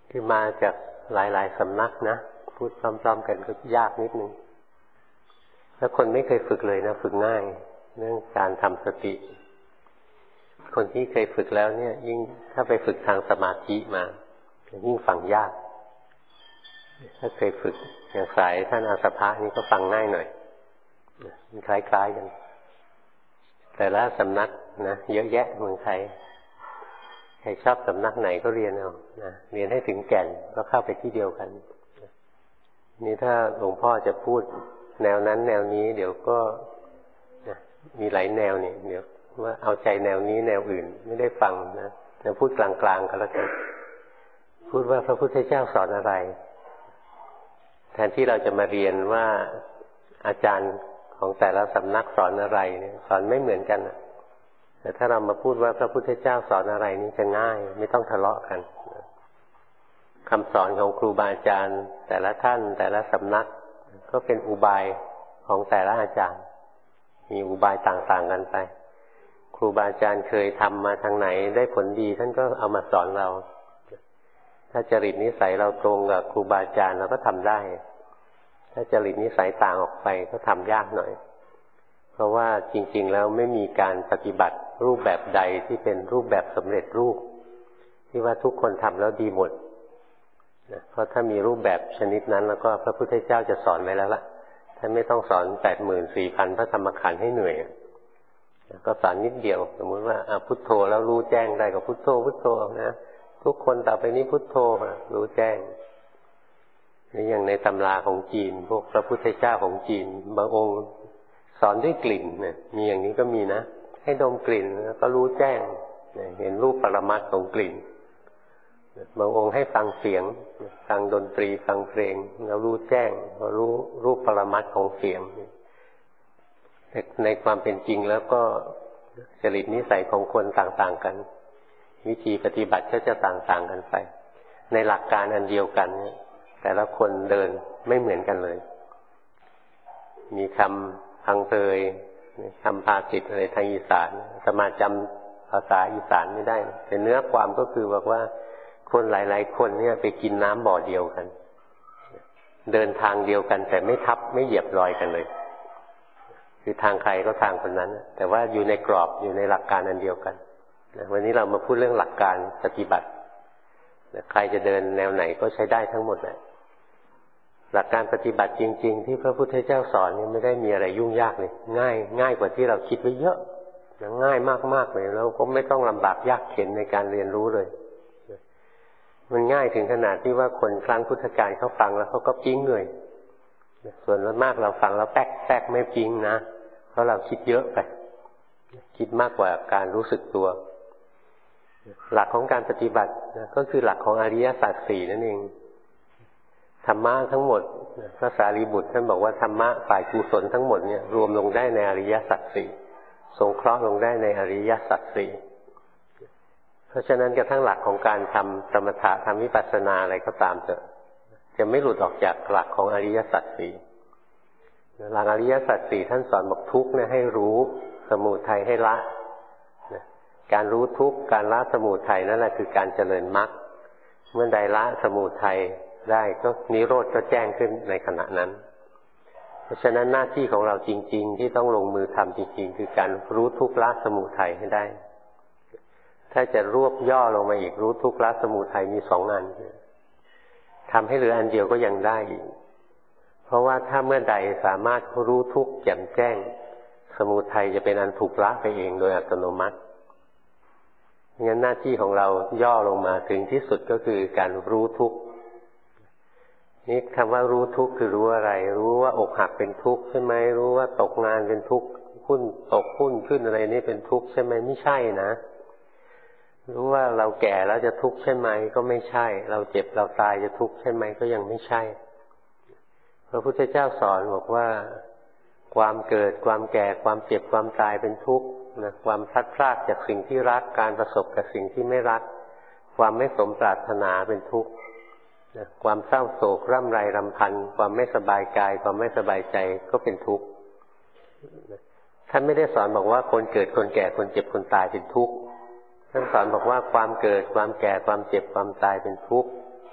ที่มาจากหลายๆสำนักนะพูดพร้อมๆกันก็ยากนิดนึงถ้าคนไม่เคยฝึกเลยนะฝึกง่ายเรื่องการทำสติคนที่เคยฝึกแล้วเนี่ยยิ่งถ้าไปฝึกทางสมาธิมายิ่งฟังยากถ้าเคยฝึกอย่างสายท่านอาสภะนี่ก็ฟังง่ายหน่อยมันคล้ายๆกันแต่ละสำนักนะเยอะแยะเมืองไทยใครชอบสำนักไหนก็เรียนเอานะเรียนให้ถึงแก่นก็เข้าไปที่เดียวกันนี่ถ้าหลวงพ่อจะพูดแนวนั้นแนวนี้เดี๋ยวก็นะมีหลายแนวนี่เดี๋ยวว่าเอาใจแนวนี้แนวอื่นไม่ได้ฟังนะเราพูดกลางๆกันแล้วกันพูดว่าพระพุทธเจ้าสอนอะไรแทนที่เราจะมาเรียนว่าอาจารย์ของแต่ละสำนักสอนอะไรเนี่ยสอนไม่เหมือนกันแต่ถ้าเรามาพูดว่าพระพุทธเจ้าสอนอะไรนี่จะง่ายไม่ต้องทะเลาะกันคำสอนของครูบาอาจารย์แต่ละท่านแต่ละสำนักก็เป็นอุบายของแต่ละอาจารย์มีอุบายต่างๆกันไปครูบาอาจารย์เคยทำมาทางไหนได้ผลดีท่านก็เอามาสอนเราถ้าจริตนิสัยเราตรงกับครูบาอาจารย์เราก็ทำได้ถ้าจริตนิสัยต่างออกไปก็ทำยากหน่อยเพราะว่าจริงๆแล้วไม่มีการปฏิบัติรูปแบบใดที่เป็นรูปแบบสำเร็จรูปที่ว่าทุกคนทำแล้วดีหมดนะเพราะถ้ามีรูปแบบชนิดนั้นแล้วก็พระพุทธเจ้าจะสอนไว้แล้วล่ะท่านไม่ต้องสอน 84,000 พระธรรมขันธ์ให้เหนื่อยก็สอนนิดเดียวสมมติว่าพุทโธแล้วรู้แจ้งได้ก็พุทโธพุทโธนะทุกคนต่อไปนี้พุทโธรู้แจ้งนี่อย่างในตำราของจีนพวกพระพุทธเจ้าของจีนบางองค์สอนด้วยกลิ่นเนี่ยมีอย่างนี้ก็มีนะให้ดมกลิ่นแล้วก็รู้แจ้งเห็นรูปปรมัตถ์ของกลิ่นบางองค์ให้ฟังเสียงฟังดนตรีฟังเพลงแล้วรู้แจ้งก็รู้รูปปรมัตถ์ของเสียงในความเป็นจริงแล้วก็จริตนิสัยของคนต่างๆกันวิธีปฏิบัติก็จะต่างๆกันไปในหลักการอันเดียวกันแต่ละคนเดินไม่เหมือนกันเลยมีคำพังเพยคำภาษิตอะไรทางอีสานสมาจำภาษาอีสานไม่ได้แต่เนื้อความก็คือบอกว่าคนหลายๆคนเนี่ยไปกินน้ำบ่อเดียวกันเดินทางเดียวกันแต่ไม่ทับไม่เหยียบรอยกันเลยคือทางใครก็ทางคนนั้นแต่ว่าอยู่ในกรอบอยู่ในหลักการอันเดียวกันวันนี้เรามาพูดเรื่องหลักการปฏิบัติใครจะเดินแนวไหนก็ใช้ได้ทั้งหมดแหละหลักการปฏิบัติจริงๆที่พระพุทธเจ้าสอนนี่ไม่ได้มีอะไรยุ่งยากเลยง่ายกว่าที่เราคิดไว้เยอะง่ายมากๆเลยแล้วก็ไม่ต้องลำบากยากเข็ญในการเรียนรู้เลยมันง่ายถึงขนาดที่ว่าคนครั้งพุทธกาลเขาฟังแล้วเขาก็ปิ๊งเลยส่วนมากเราฟังแล้วแป๊กไม่ปิ๊งนะเพราะเราคิดเยอะไปคิดมากกว่าการรู้สึกตัวหลักของการปฏิบัติก็คือหลักของอริยสัจสี่นั่นเองธรรมะทั้งหมดพระสารีบุตรท่านบอกว่าธรรมะฝ่ายกุศลทั้งหมดเนี่ยรวมลงได้ในอริยสัจสี่สงเคราะห์ลงได้ในอริยสัจสี่เพราะฉะนั้นกระทั่งหลักของการทำสมถะทำวิปัสสนาอะไรก็ตามจะไม่หลุดออกจากหลักของอริยสัจสี่หลักอริยสัจสี่ท่านสอนบอกทุกข์เนี่ยให้รู้สมุทัยให้ละการรู้ทุกข์การละสมุทัยนั่นแหละคือการเจริญมรรคเมื่อใดละสมุทัยได้ก็นิโรธก็แจ้งขึ้นในขณะนั้นเพราะฉะนั้นหน้าที่ของเราจริงๆที่ต้องลงมือทำจริงๆคือการรู้ทุกข์ละสมุทัยให้ได้ถ้าจะรวบย่อลงมาอีกรู้ทุกข์ละสมุทัยมี2 อันทำให้เหลืออันเดียวก็ยังได้อีกเพราะว่าถ้าเมื่อใดสามารถรู้ทุกข์แจ่มแจ้งสมุทัยจะเป็นอันถูกละไปเองโดยอัตโนมัติงั้นหน้าที่ของเราย่อลงมาถึงที่สุดก็คือการรู้ทุกข์นี่คำว่ารู้ทุกข์คือรู้อะไรรู้ว่าอกหักเป็นทุกข์ใช่ไหมรู้ว่าตกงานเป็นทุกข์หุ้นตกหุ้นขึ้นอะไรนี่เป็นทุกข์ใช่ไหมไม่ใช่นะรู้ว่าเราแก่แล้วจะทุกข์ใช่ไหมก็ไม่ใช่เราเจ็บเราตายจะทุกข์ใช่ไหมก็ยังไม่ใช่พระพุทธเจ้าสอนบอกว่าความเกิดความแก่ความเจ็บความตายเป็นทุกข์นะความพลัดพรากจากสิ่งที่รักการประสบกับสิ่งที่ไม่รักความไม่สมปรารถนาเป็นทุกข์นะความเศร้าโศกร่ำไรรำพันความไม่สบายกายความไม่สบายใจก็เป็นทุกข์ท่านไม่ได้สอนบอกว่าคนเกิดคนแก่คนเจ็บคนตายเป็นทุกข์ท่านสอนบอกว่าความเกิดความแก่ความเจ็บความตายเป็นทุกข์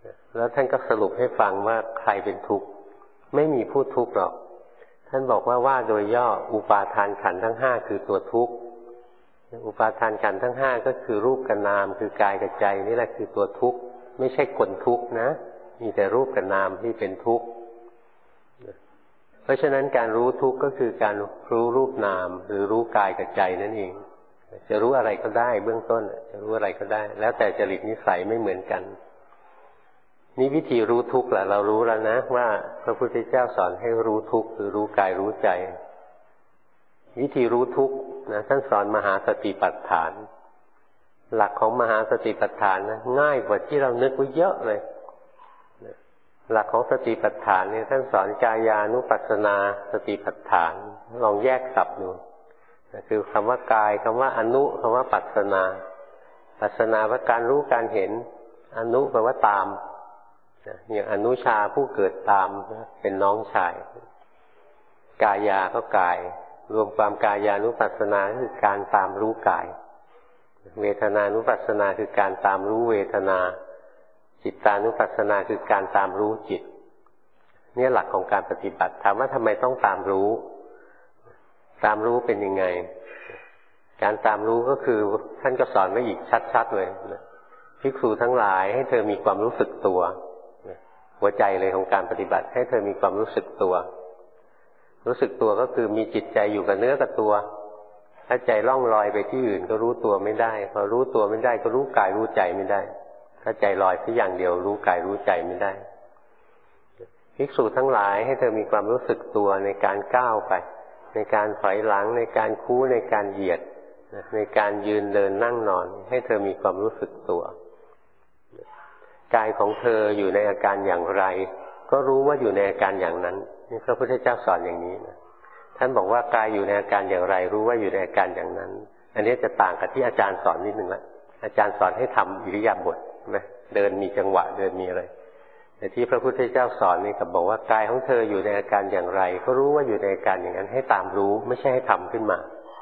แล้วท่านก็สรุปให้ฟังว่าใครเป็นทุกข์ไม่มีผู้ทุกข์หรอกท่านบอกว่าโดยย่ออุปาทานขันธ์ทั้งห้าคือตัวทุกข์อุปาทานขันธ์ทั้งห้าก็คือรูปกับนามคือกายกับใจนี่แหละคือตัวทุกข์ไม่ใช่คนทุกข์นะมีแต่รูปกับนามที่เป็นทุกข์เพราะฉะนั้นการรู้ทุกข์ก็คือการรู้รูปนามหรือรู้กายกับใจนั่นเองจะรู้อะไรก็ได้เบื้องต้นจะรู้อะไรก็ได้แล้วแต่จริตนิสัยไม่เหมือนกันนี่วิธีรู้ทุกข์แหละเรารู้แล้วนะว่าพระพุทธเจ้าสอนให้รู้ทุกข์คือรู้กายรู้ใจวิธีรู้ทุกข์นะท่านสอนมหาสติปัฏฐานหลักของมหาสติปัฏฐานนะง่ายกว่าที่เรานึกไว้เยอะเลยหลักของสติปัฏฐานเนี่ยท่านสอนกายานุปัสสนาสติปัฏฐานลองแยกศัพท์ดูคือคำว่ากายคำว่าอนุคำว่าปัสสนาปัสสนาว่าการรู้การเห็นอนุแปลว่าตามอย่างอนุชาผู้เกิดตามเป็นน้องชายกายาก็กายรวมความกายานุปัสสนาคือการตามรู้กายเวทนานุปัสสนาคือการตามรู้เวทนาจิตตานุปัสสนาคือการตามรู้จิตนี่หลักของการปฏิบัติถามว่าทำไมต้องตามรู้ตามรู้เป็นยังไงการตามรู้ก็คือท่านก็สอนไว้อีกชัดๆเลยภิกษุทั้งหลายให้เธอมีความรู้สึกตัวหัวใจเลยของการปฏิบัติให้เธอมีความรู้สึกตัวรู้สึกตัวก็คือมีจิตใจอยู่กับเนื้อกับตัวถ้าใจล่องลอยไปที่อื่นก็รู้ตัวไม่ได้พอรู้ตัวไม่ได้ก็รู้กายรู้ใจไม่ได้ถ้าใจลอยแค่อย่างเดียวรู้กายรู้ใจไม่ได้ภิกษุทั้งหลายให้เธอมีความรู้สึกตัวในการก้าวไปในการถอยหลังในการคู่ในการเหยียดในการยืนเดินนั่งนอนให้เธอมีความรู้สึกตัวกายของเธออยู่ในอาการอย่างไรก็รู้ว่าอยู่ในอาการอย่างนั้นนี่พระพุทธเจ้าสอนอย่างนี้นะท่านบอกว่ากายอยู่ในอาการอย่างไรรู้ว่าอยู่ในอาการอย่างนั้นอันนี้จะต่างกับที่อาจารย์สอนนิดนึงละอาจารย์สอนให้ทำอิริยาบถนะเดินมีจังหวะเดินมีอะไรแต่ที่พระพุทธเจ้าสอนนี่ก็บอกว่ากายของเธออยู่ในอาการอย่างไรก็รู้ว่าอยู่ในอาการอย่างนั้นให้ตามรู้ไม่ใช่ให้ทำขึ้นมา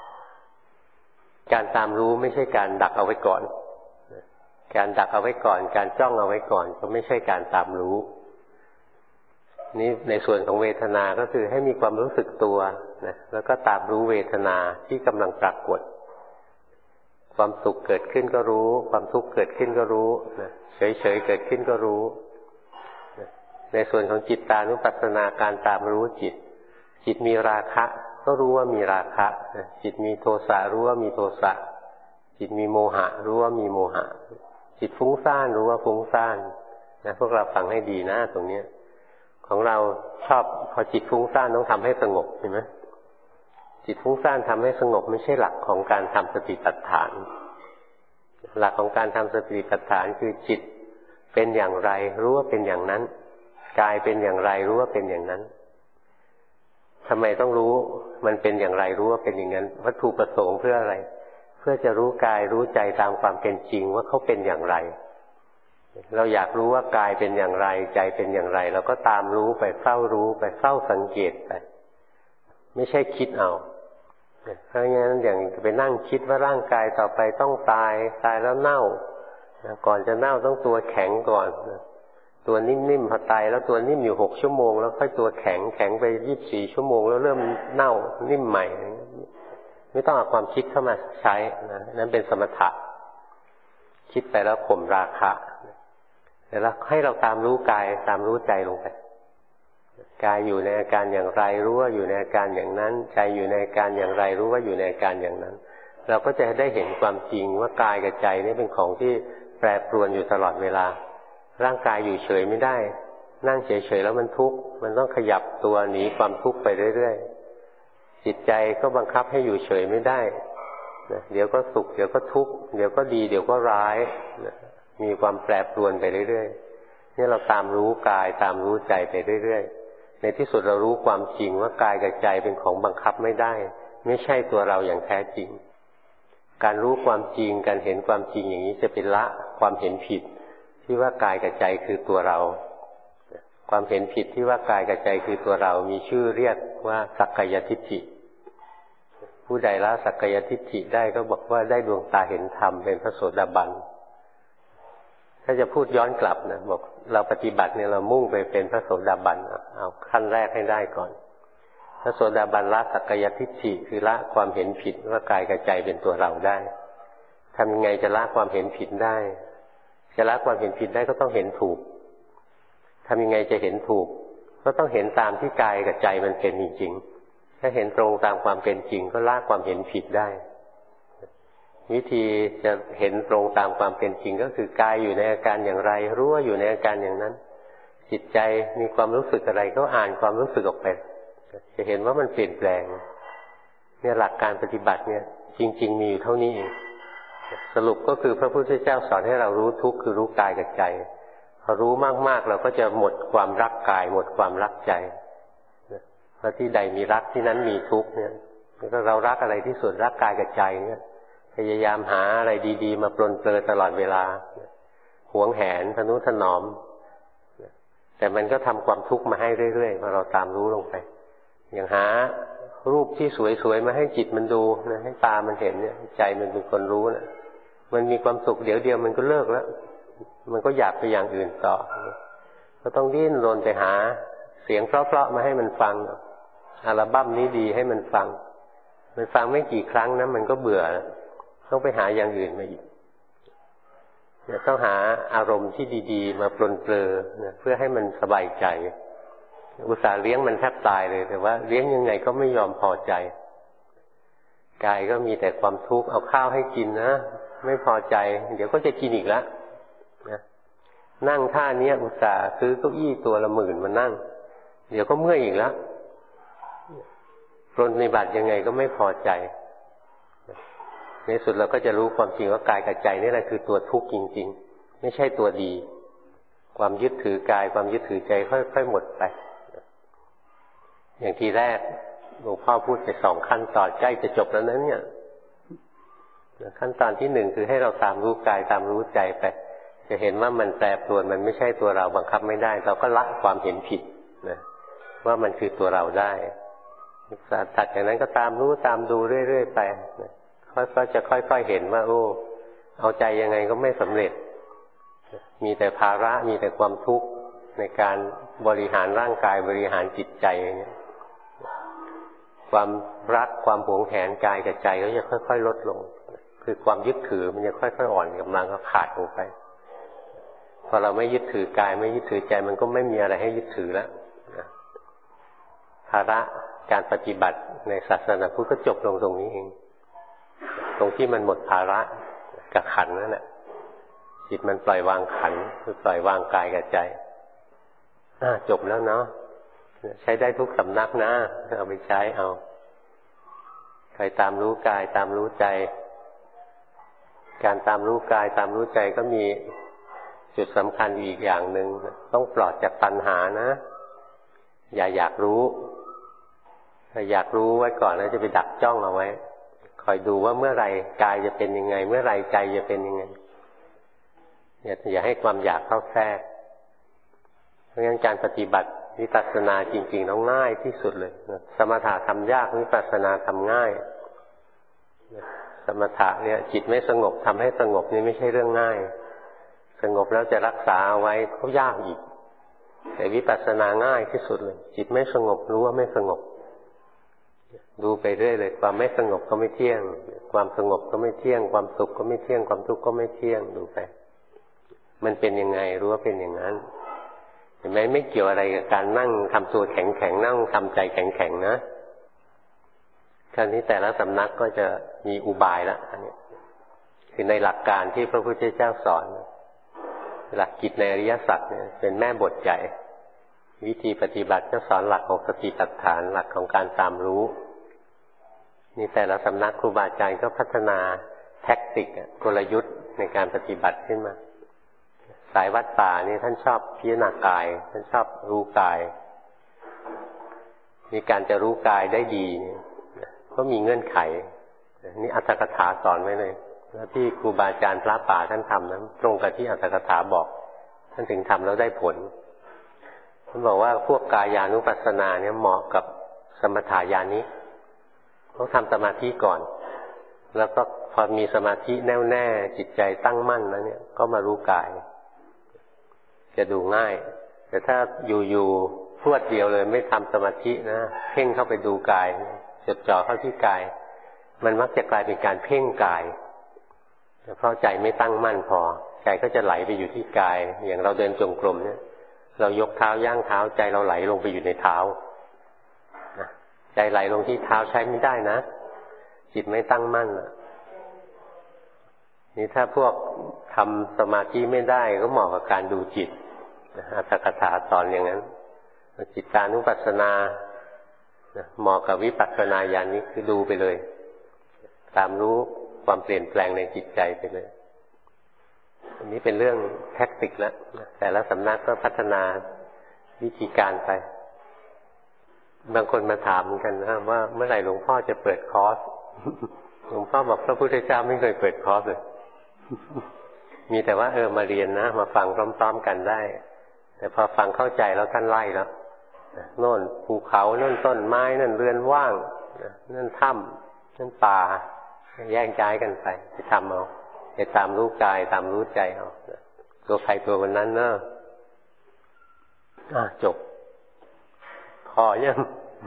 การตามรู้ไม่ใช่การดักเอาไว้ก่อนการดักเอาไว้ก่อนการจ้องเอาไว้ก่อนก็ไม่ใช่การตามรู้นี่ในส่วนของเวทนาก็คือให้มีความรู้สึกตัวนะแล้วก็ตามรู้เวทนาที่กำลังปรากฏความสุขเกิดขึ้นก็รู้ความทุกข์เกิดขึ้นก็รู้นะเฉยๆเกิดขึ้นก็รู้ในส่วนของจิตตานุปัสสนาการตามรู้จิตจิตมีราคะก็รู้ว่ามีราคะจิตมีโทสะรู้ว่ามีโทสะจิตมีโมหะรู้ว่ามีโมหะจิตฟุ้งซ่านรู้ว่าฟุ้งซ่านนะพวกเราฟังให้ดีนะตรงนี้ของเราชอบพอจิตฟุ้งซ่านต้องทำให้สงบเห็นไหมจิตฟุ้งซ่านทำให้สงบไม่ใช่หลักของการทำสติปัฏฐานหลักของการทำสติปัฏฐานคือจิตเป็นอย่างไรรู้ว่าเป็นอย่างนั้นกายเป็นอย่างไรรู้ว่าเป็นอย่างนั้นทำไมต้องรู้มันเป็นอย่างไรรู้ว่าเป็นอย่างนั้นวัตถุประสงค์เพื่ออะไรเพื่อจะรู้กายรู้ใจตามความเป็นจริงว่าเขาเป็นอย่างไรเราอยากรู้ว่ากายเป็นอย่างไรใจเป็นอย่างไรเราก็ตามรู้ไปเฝ้ารู้ไปเฝ้าสังเกตไปไม่ใช่คิดเอาเพราะงั้นอย่างไปนั่งคิดว่าร่างกายต่อไปต้องตายแล้วเน่าก่อนจะเน่าต้องตัวแข็งก่อนตัวนิ่มๆพอตายแล้วตัวนิ่มอยู่6 ชั่วโมงแล้วค่อยตัวแข็งไป24 ชั่วโมงแล้วเริ่มเน่านิ่มใหม่ไม่ต้องเอาความคิดเข้ามาใช้นะนั้นเป็นสมถะคิดไปแล้วข่มราคะแล้วให้เราตามรู้กายตามรู้ใจลงไปกายอยู่ในอาการอย่างไรรู้ว่าอยู่ในอาการอย่างนั้นใจอยู่ในอาการอย่างไรรู้ว่าอยู่ในอาการอย่างนั้นเราก็จะได้เห็นความจริงว่ากายกับใจนี่เป็นของที่แปรปรวนอยู่ตลอดเวลาร่างกายอยู่เฉยไม่ได้นั่งเฉยๆแล้วมันทุกข์มันต้องขยับตัวหนีความทุกข์ไปเรื่อยๆจิตใจก็บังคับให้อยู่เฉยไม่ได้เดี๋ยวก็สุขเดี๋ยวก็ทุกข์เดี๋ยวก็ดีเดี๋ยวก็ร้ายมีความแปรปรวนไปเรื่อยๆนี่เราตามรู้กายตามรู้ใจไปเรื่อยๆในที่สุดเรารู้ความจริงว่ากายกับใจเป็นของบังคับไม่ได้ไม่ใช่ตัวเราอย่างแท้จริงการรู้ความจริงการเห็นความจริงอย่างนี้จะเป็นละความเห็นผิดที่ว่ากายกับใจคือตัวเราความเห็นผิดที่ว่ากายกับใจคือตัวเรามีชื่อเรียกว่าสักกายทิฏฐิผู้ใดละสักกายทิฏฐิได้ก็บอกว่าได้ดวงตาเห็นธรรมเป็นพระโสดาบันถ้าจะพูดย้อนกลับนะบอกเราปฏิบัติเนี่ยเรามุ่งไปเป็นพระโสดาบันเอาขั้นแรกให้ได้ก่อนพระโสดาบันละสักกายทิฏฐิคือละความเห็นผิดว่ากายกับใจเป็นตัวเราได้ทำยังไงจะละความเห็นผิดได้จะละความเห็นผิดได้ก็ต้องเห็นถูกทำยังไงจะเห็นถูกก็ต้องเห็นตามที่กายกับใจมันเป็นจริงๆถ้าเห็นตรงตามความเป็นจริงก็ละความเห็นผิดได้วิธีจะเห็นตรงตามความเป็นจริงก็คือกายอยู่ในอาการอย่างไรรู้ว่าอยู่ในอาการอย่างนั้นจิตใจมีความรู้สึกอะไรก็อ่านความรู้สึกออกไปจะเห็นว่ามันเปลี่ยนแปลงเนี่ยหลักการปฏิบัติเนี่ยจริงๆมีอยู่เท่านี้เองสรุปก็คือพระพุทธเจ้าสอนให้เรารู้ทุกข์คือรู้กายกับใจพอรู้มากๆเราก็จะหมดความรักกายหมดความรักใจเพราะที่ใดมีรักที่นั้นมีทุกข์เนี่ยแล้วก็เรารักอะไรที่สุดรักกายกับใจเนี่ยพยายามหาอะไรดีๆมาปรนเปรอตลอดเวลาหวงแหนทนุถนอมแต่มันก็ทำความทุกข์มาให้เรื่อยๆพอเราตามรู้ลงไปอย่างหารูปที่สวยๆมาให้จิตมันดูนะให้ตามันเห็นเนี่ยใจมันเป็นคนรู้นะมันมีความสุขเดี๋ยวเดียวมันก็เลิกแล้วมันก็อยากไปอย่างอื่นต่อก็ต้องดิ้นรนไปหาเสียงเพราะๆมาให้มันฟังอัลบั้มนี้ดีให้มันฟังมันฟังไม่กี่ครั้งนะมันก็เบื่อต้องไปหาอย่างอื่นมาอีกต้องหาอารมณ์ที่ดีๆมาปรนเปรอนะเพื่อให้มันสบายใจอุตส่าห์เลี้ยงมันแทบตายเลยแต่ว่าเลี้ยงยังไงก็ไม่ยอมพอใจกายก็มีแต่ความทุกข์เอาข้าวให้กินนะไม่พอใจเดี๋ยวก็จะกินอีกแล้วนะนั่งท่านี้อุตส่าห์ซื้อเก้าอี้ตัวละ10,000มานั่งเดี๋ยวก็เมื่อยอีกแล้วปรนนิบัติยังไงก็ไม่พอใจในสุดเราก็จะรู้ความจริงว่ากายกับใจนี่แหละคือตัวทุกข์จริงๆไม่ใช่ตัวดีความยึดถือกายความยึดถือใจค่อยๆหมดไปอย่างทีแรกหลวงพ่อพูดไป2ขั้นตอนใกล้จะจบแล้วนั้นเนี่ยขั้นตอนที่1คือให้เราตามรู้กายตามรู้ใจไปจะเห็นว่ามันแปรปรวนมันไม่ใช่ตัวเราบังคับไม่ได้เราก็ละความเห็นผิดนะว่ามันคือตัวเราได้ถัดจากนั้นก็ตามรู้ตามดูเรื่อยๆไปนะก็จะค่อยๆเห็นว่าโอ้เอาใจยังไงก็ไม่สำเร็จมีแต่ภาระมีแต่ความทุกข์ในการบริหารร่างกายบริหารจิตใจเนี่ยความรักความหวงแหนกายกับใจก็จะค่อยๆลดลงคือความยึดถือมันจะค่อยๆอ่อนกำลังก็ขาดลงไปพอเราไม่ยึดถือกายไม่ยึดถือใจมันก็ไม่มีอะไรให้ยึดถือแล้วภาระการปฏิบัติในศาสนาพุทธก็จบลงตรงนี้เองตรงที่มันหมดภาระกับขันธ์นั่นแหละจิตมันปล่อยวางขันธ์คือปล่อยวางกายกับใจจบแล้วเนาะใช้ได้ทุกสำนักนะเอาไปใช้เอาใครตามรู้กายตามรู้ใจการตามรู้กายตามรู้ใจก็มีจุดสำคัญอีกอย่างหนึ่งต้องปลอดจากตัณหานะอย่าอยากรู้ถ้าอยากรู้ไว้ก่อนแล้วจะไปดักจ้องเอาไว้คอยดูว่าเมื่อไรกายจะเป็นยังไงเมื่อไรใจจะเป็นยังไงอย่าให้ความอยากเข้าแทรกเพราะงั้นการปฏิบัติวิปัสสนาจริงๆต้องง่ายที่สุดเลยสมถะทำยากวิปัสสนาทำง่ายสมถะเนี่ยจิตไม่สงบทำให้สงบนี่ไม่ใช่เรื่องง่ายสงบแล้วจะรักษาไว้ก็ยากอีกแต่วิปัสสนาง่ายที่สุดเลยจิตไม่สงบรู้ว่าไม่สงบดูไปเรื่อยเลยความไม่สงบก็ไม่เที่ยงความสงบก็ไม่เที่ยงความสุขก็ไม่เที่ยงความทุกข์ก็ไม่เที่ยงดูไปมันเป็นยังไงรู้ว่าเป็นอย่างนั้นเห็นไหมไม่เกี่ยวอะไรกับการนั่งทำตัวแข็งๆนั่งทำใจแข็งๆนะคราวนี้แต่ละสำนักก็จะมีอุบายละอันนี้คือในหลักการที่พระพุทธเจ้าสอนหลักกิจในอริยสัจเนี่ยเป็นแม่บทใหญ่วิธีปฏิบัติก็สอนหลักของสติปัฏฐานหลักของการตามรู้นี่แต่ละสำนักครูบาอาจารย์ก็พัฒนาแท็กติกกลยุทธ์ในการปฏิบัติขึ้นมาสายวัดป่านี่ท่านชอบพิจารณากายท่านชอบรู้กายมีการจะรู้กายได้ดีก็มีเงื่อนไขนี่อัตถกถาสอนไว้เลยแล้วที่ครูบาอาจารย์พระป่าท่านทำนั้นตรงกับที่อัตถกถาบอกท่านถึงทำแล้วได้ผลท่านบอกว่าพวกกายานุปัสสนาเนี่ยเหมาะกับสมถายานิต้องทำสมาธิก่อนแล้วก็พอมีสมาธิแน่วแน่จิตใจตั้งมั่นแล้วเนี่ยก็มารู้กายจะดูง่ายแต่ถ้าอยู่พรวดเดียวเลยไม่ทำสมาธินะเพ่งเข้าไปดูกายจดจ่อเข้าที่กายมันมักจะกลายเป็นการเพ่งกายเพราะใจไม่ตั้งมั่นพอใจก็จะไหลไปอยู่ที่กายอย่างเราเดินจงกรมเนี่ยเรายกเท้าย่างเท้าใจเราไหลลงไปอยู่ในเท้าใจไหลลงที่เท้าใช้ไม่ได้นะจิตไม่ตั้งมั่นนี่ถ้าพวกทำสมาธิไม่ได้ก็เหมาะกับการดูจิตอัตถกถาสอนอย่างนั้นจิตตานุปัสสนาเหมาะกับวิปัสสนาญาณนี้คือดูไปเลยตามรู้ความเปลี่ยนแปลงในจิตใจไปเลยอันนี้เป็นเรื่องแท็กติกแล้วแต่ละสำนักก็พัฒนาวิธีการไปบางคนมาถามกันนะว่าเมื่อไหร่หลวงพ่อจะเปิดคอร์สหลวงพ่อบอกพระพุทธเจ้าไม่เคยเปิดคอร์สเลยมีแต่ว่ามาเรียนนะมาฟังพร้อมๆกันได้แต่พอฟังเข้าใจแล้วท่านไล่แล้วโน่นภูเขาโน่นต้นไม้นั่นเรือนว่างนั่นถ้ำนั่นป่าแยกย้ายกันไปไปทำเอาไปตามรู้กายตามรู้ใจเอาตัวใครตัววันนั้นเนอะจบพอยัง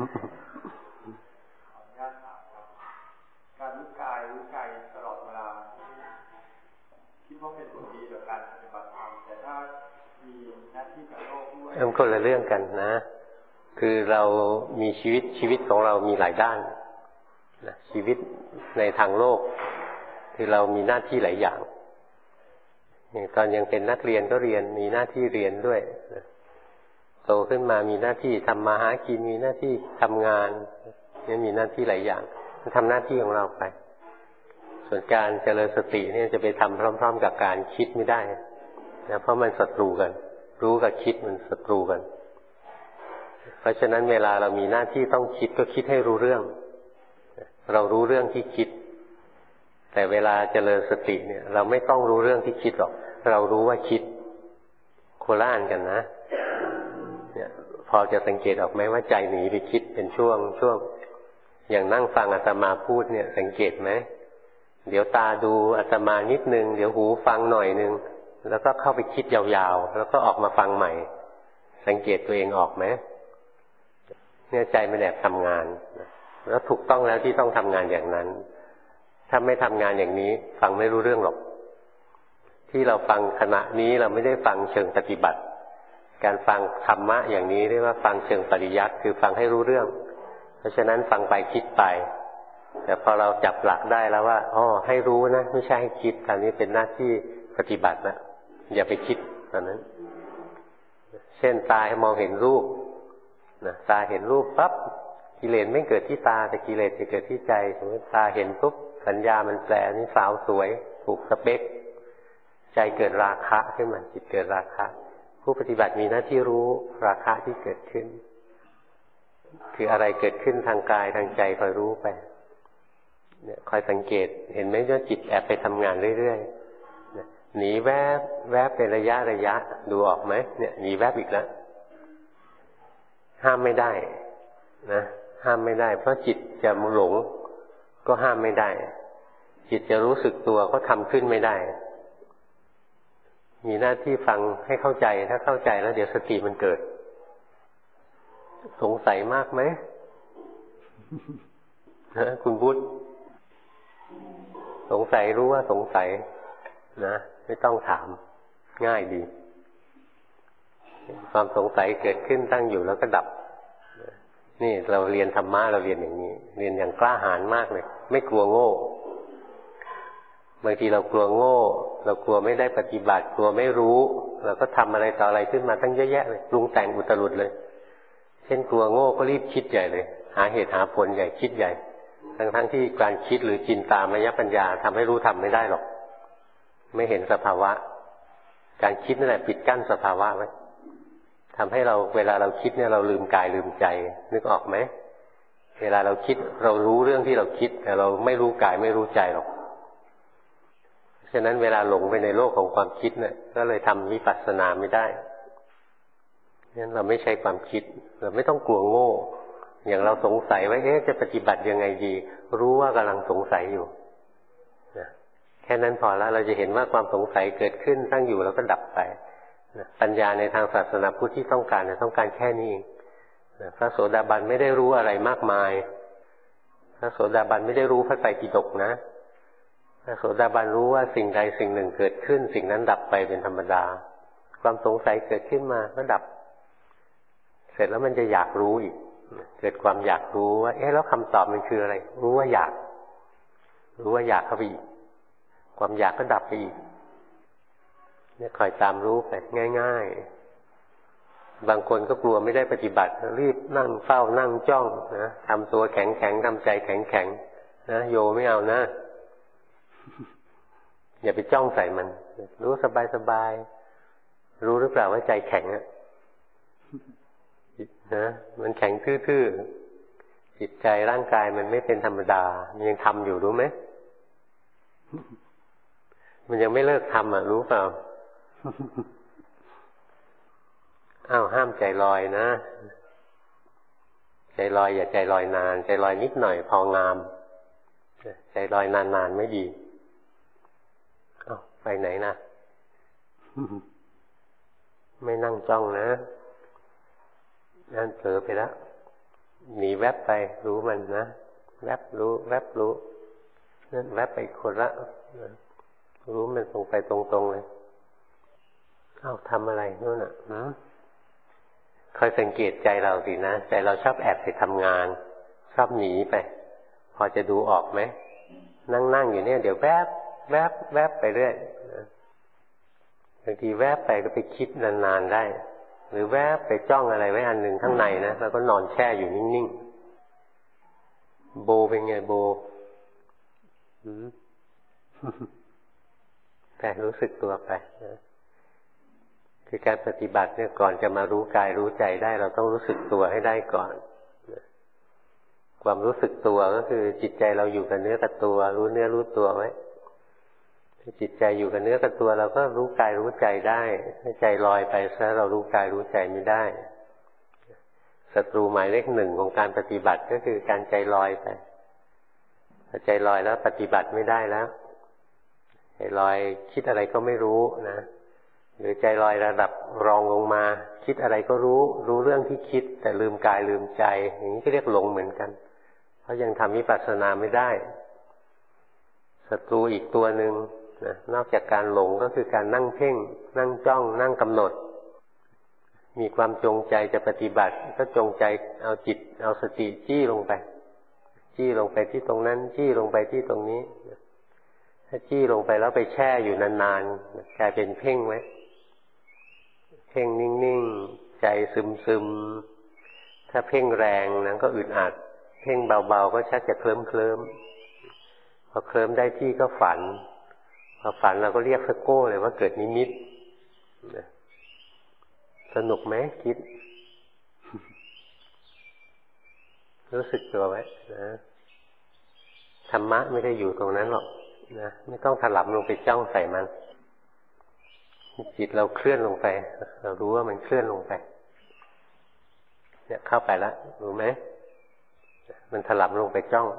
การรู้กายรู้ใจตลอดเวลาคิดว่าเป็นผลดีต่อการปฏิบัติธรรมแต่ถ้ามีหน้าที่กับโลกด้วยมันคนละเรื่องกันนะคือเรามีชีวิตของเรามีหลายด้านนะชีวิตในทางโลกคือเรามีหน้าที่หลายอย่างอย่างตอนยังเป็นนักเรียนก็เรียนมีหน้าที่เรียนด้วยนะโตขึ้นมามีหน้าที่ทำมาหากินมีหน้าที่ทำงานนี่มีหน้าที่หลายอย่างทำหน้าที่ของเราไปส่วนการเจริญสติเนี่ยจะไปทำพร้อมๆกับการคิดไม่ได้นะเพราะมันศัตรูกันรู้กับคิดมันศัตรูกันเพราะฉะนั้นเวลาเรามีหน้าที่ต้องคิดก็คิดให้รู้เรื่องเรารู้เรื่องที่คิดแต่เวลาเจริญสติเนี่ยเราไม่ต้องรู้เรื่องที่คิดหรอกเรารู้ว่าคิดโคละอันกันนะเนี่ยพอจะสังเกตออกไหมว่าใจหนีไปคิดเป็นช่วงอย่างนั่งฟังอาตมาพูดเนี่ยสังเกตไหมเดี๋ยวตาดูอาตมานิดนึงเดี๋ยวหูฟังหน่อยนึงแล้วก็เข้าไปคิดยาวๆแล้วก็ออกมาฟังใหม่สังเกตตัวเองออกไหมเนี่ยใจมันแอบทำงานแล้วถูกต้องแล้วที่ต้องทำงานอย่างนั้นถ้าไม่ทำงานอย่างนี้ฟังไม่รู้เรื่องหรอกที่เราฟังขณะนี้เราไม่ได้ฟังเชิงปฏิบัติการฟังธรรมะอย่างนี้เรียกว่าฟังเชิงปริยัติคือฟังให้รู้เรื่องเพราะฉะนั้นฟังไปคิดไปแต่พอเราจับหลักได้แล้วว่าให้รู้นะไม่ใช่ให้คิดตอนนี้เป็นหน้าที่ปฏิบัตินะอย่าไปคิดตอนนั้นเช่นตาให้มองเห็นรูปนะตาเห็นรูปปั๊บกิเลสไม่เกิดที่ตาแต่กิเลสจะเกิดที่ใจสมมติตาเห็นปุ๊บสัญญามันแปลนี่สาวสวยถูกสเปคใจเกิดราคะขึ้นมาจิตเกิดราคะผู้ปฏิบัติมีหน้าที่รู้ราคะที่เกิดขึ้นคืออะไรเกิดขึ้นทางกายทางใจคอยรู้ไปเนี่ยคอยสังเกตเห็นไหมว่าจิตแอบไปทำงานเรื่อยๆหนีแวบเป็นระยะดูออกไหมเนี่ยหนีแวบอีกแล้วห้ามไม่ได้นะห้ามไม่ได้เพราะจิตจะหลงก็ห้ามไม่ได้จิตจะรู้สึกตัวก็ทำขึ้นไม่ได้มีหน้าที่ฟังให้เข้าใจถ้าเข้าใจแล้วเดี๋ยวสติมันเกิดสงสัยมากไหมคุณบุญสงสัยรู้ว่าสงสัยนะไม่ต้องถามง่ายดีความสงสัยเกิดขึ้นตั้งอยู่แล้วก็ดับนี่เราเรียนธรรมะเราเรียนอย่างนี้เรียนอย่างกล้าหาญมากเลยไม่กลัวโง่บางทีเรากลัวโง่เรากลัวไม่ได้ปฏิบัติกลัวไม่รู้เราก็ทำอะไรต่ออะไรขึ้นมาตั้งเยอะแยะเลยปรุงแต่งอุตรุดเลยเช่นกลัวโง่ก็รีบคิดใหญ่เลยหาเหตุหาผลใหญ่คิดใหญ่ทั้งที่การคิดหรือจินตามยปัญญาทำให้รู้ทำไม่ได้หรอกไม่เห็นสภาวะการคิดนั่นแหละปิดกั้นสภาวะไว้ทำให้เราเวลาเราคิดเนี่ยเราลืมกายลืมใจนึกออกไหมเวลาเราคิดเรารู้เรื่องที่เราคิดแต่เราไม่รู้กายไม่รู้ใจหรอกฉะนั้นเวลาหลงไปในโลกของความคิดเนี่ยก็เลยทำวิปัสสนาไม่ได้งั้นเราไม่ใช้ความคิดเราไม่ต้องกลัวโง่อย่างเราสงสัยว่าจะปฏิบัติยังไงดีรู้ว่ากำลังสงสัยอยู่นะแค่นั้นพอแล้วเราจะเห็นว่าความสงสัยเกิดขึ้นตั้งอยู่แล้วก็ดับไปปัญญาในทางศาสนาพุทธที่ต้องการแค่นี้เองพระโสดาบันไม่ได้รู้อะไรมากมายพระโสดาบันไม่ได้รู้พระไตรปิฎกนะพระโสดาบันรู้ว่าสิ่งใดสิ่งหนึ่งเกิดขึ้นสิ่งนั้นดับไปเป็นธรรมดาความสงสัยเกิดขึ้นมาก็ดับเสร็จแล้วมันจะอยากรู้อีกเกิดความอยากรู้ว่าแล้วคำตอบมันคืออะไรรู้ว่าอยากเข้าไปอีกความอยากก็ดับไปอีกเนี่ยคอยตามรู้ไปง่ายๆบางคนก็กลัวไม่ได้ปฏิบัติรีบนั่งเฝ้านั่งจ้องนะทำตัวแข็งๆทำใจแข็งๆนะโยไม่เอานะอย่าไปจ้องใส่มันรู้สบายๆรู้หรือเปล่าว่าใจแข็งนะมันแข็งทื่อๆจิตใจร่างกายมันไม่เป็นธรรมดามันยังทำอยู่รู้ไหมมันยังไม่เลิกทำรู้เปล่าห้ามใจลอยนะใจลอยอย่าใจลอยนานใจลอยนิดหน่อยพองามใจลอยนานๆไม่ดีไปไหนนะไม่นั่งจ้องนะนั่นเผลอไปแล้วหนีแวบไปรู้มันนะแวบรู้นั่นแวบไปคนละรู้มันตรงไปตรงๆเลยทำอะไรนู่นน่ะคอยสังเกตใจเราสินะใจเราชอบแอบไปทำงานชอบหนีไปพอจะดูออกไหมนั่งอยู่เนี่ยเดี๋ยวแวบไปเรื่อยบางทีแวบไปก็ไปคิดนานๆได้หรือแวบไปจ้องอะไรไว้อันหนึ่งข้างในนะแล้วก็นอนแช่อยู่นิ่งๆโบเป็นไงโบแต่รู้สึกตัวไปคือการปฏิบัติเนี่ยก่อนจะมารู้กายรู้ใจได้เราต้องรู้สึกตัวให้ได้ก่อนความรู้สึกตัวก็คือจิตใจเราอยู่กับเนื้อกับตัวรู้เนื้อรู้ตัวไว้จิตใจอยู่กับเนื้อกับตัวเราก็รู้กายรู้ใจได้ถ้าใจลอยไปซะเรารู้กายรู้ใจไม่ได้ศัตรูหมายเลขหนึ่งของการปฏิบัติก็คือการใจลอยไปพอใจลอยแล้วปฏิบัติไม่ได้แล้วใจลอยคิดอะไรก็ไม่รู้นะหรือใจลอยระดับรองลงมาคิดอะไรก็รู้เรื่องที่คิดแต่ลืมกายลืมใจอย่างนี้ก็เรียกหลงเหมือนกันเพราะยังทำวิปัสสนาไม่ได้ศัตรูอีกตัวหนึ่งนะนอกจากการหลงก็คือการนั่งเพ่งนั่งจ้องนั่งกำหนดมีความจงใจจะปฏิบัติก็จงใจเอาจิตเอาสติจี้ลงไปที่ตรงนั้นจี้ลงไปที่ตรงนี้ถ้าจี้ลงไปแล้วไปแช่อยู่นานๆกลายเป็นเพ่งไว้เพ่งนิ่งๆใจซึมๆถ้าเพ่งแรงนั้นก็อึดอัดเพ่งเบาๆก็ชักจะเคลิ้มพอเคลิ้มได้ที่ก็ฝันพอฝันเราก็เรียกสะโก้เลยว่าเกิดนิมิตสนุกไหมคิดรู้สึกตัวไว้นะธรรมะไม่ได้อยู่ตรงนั้นหรอกนะไม่ต้องถลำลงไปจ้องใส่มันจิตเราเคลื่อนลงไปเรารู้ว่ามันเคลื่อนลงไปเนี่ยเข้าไปแล้วรู้ไหมมันถลำลงไปจ้อง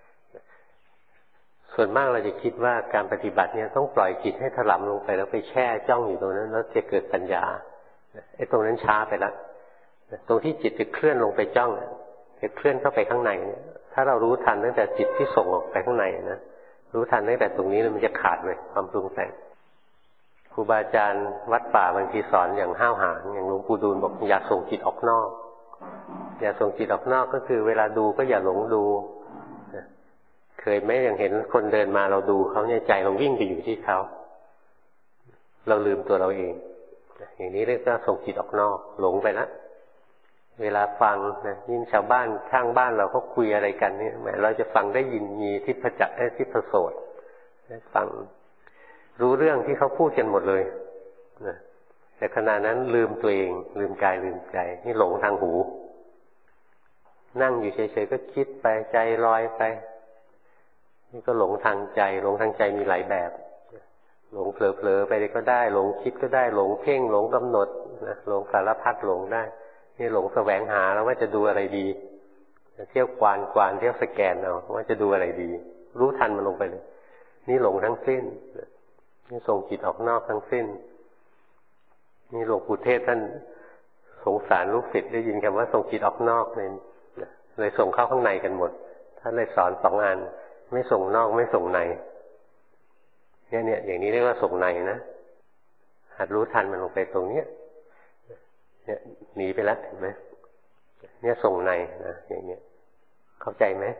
ส่วนมากเราจะคิดว่าการปฏิบัติเนี่ยต้องปล่อยจิตให้ถลำลงไปแล้วไปแช่จ้องอยู่ตรงนั้นแล้วจะเกิดปัญญาไอ้ตรงนั้นช้าไปแล้วตรงที่จิตจะเคลื่อนลงไปจ้องจะเคลื่อนเข้าไปข้างในเนี่ยถ้าเรารู้ทันตั้งแต่จิตที่ส่งออกไปข้างในนะรู้ทันตั้งแต่ตรงนี้แล้วมันจะขาดเลยความปรุงแต่งครูบาอาจารย์วัดป่าบางทีสอนอย่างห้าวหาญอย่างหลวงปู่ดูลบอกอย่าส่งจิตออกนอกอย่าส่งจิตออกนอกก็คือเวลาดูก็อย่าหลงดูเคยไหมอย่างเห็นคนเดินมาเราดูเขาเนี่ยใจเราวิ่งไปอยู่ที่เขาเราลืมตัวเราเองอย่างนี้เรียกว่าส่งจิตออกนอกหลงไปแล้วเวลาฟังนะยิ่งชาวบ้านข้างบ้านเราก็คุยอะไรกันเนี่ยแหมเราจะฟังได้ยินมีทิพจักทิพโสตฟังรู้เรื่องที่เขาพูดกันหมดเลยนะแต่ขณะนั้นลืมตัวเองลืมกายลืมใจนี่หลงทางหูนั่งอยู่เฉยๆก็คิดไปใจลอยไปนี่ก็หลงทางใจหลงทางใจมีหลายแบบหลงเผลอๆไปก็ได้หลงคิดก็ได้หลงเพ่งหลงกำหนดนะหลงสารพัดหลงได้นี่หลงแสวงหาแล้วว่าจะดูอะไรดีเที่ยวกวานเที่ยวสแกนเอาว่าจะดูอะไรดีรู้ทันมันลงไปเลยนี่หลงทั้งสิ้นนี่ส่งจิตออกนอกทั้งสิ้นนี่หลวงปู่เทศท่านสงสารลูกศิษย์ได้ยินคำว่าส่งจิตออกนอกเลยส่งเข้าข้างในกันหมดท่านเลยสอน2 อันไม่ส่งนอกไม่ส่งในเนี่ยอย่างนี้เรียกว่าส่งในนะหัดรู้ทันมันลงไปตรงเนี้ยเนี่ยหนีไปแล้วเห็นไหมเนี่ยส่งในนะอย่างเนี้ยเข้าใจไหม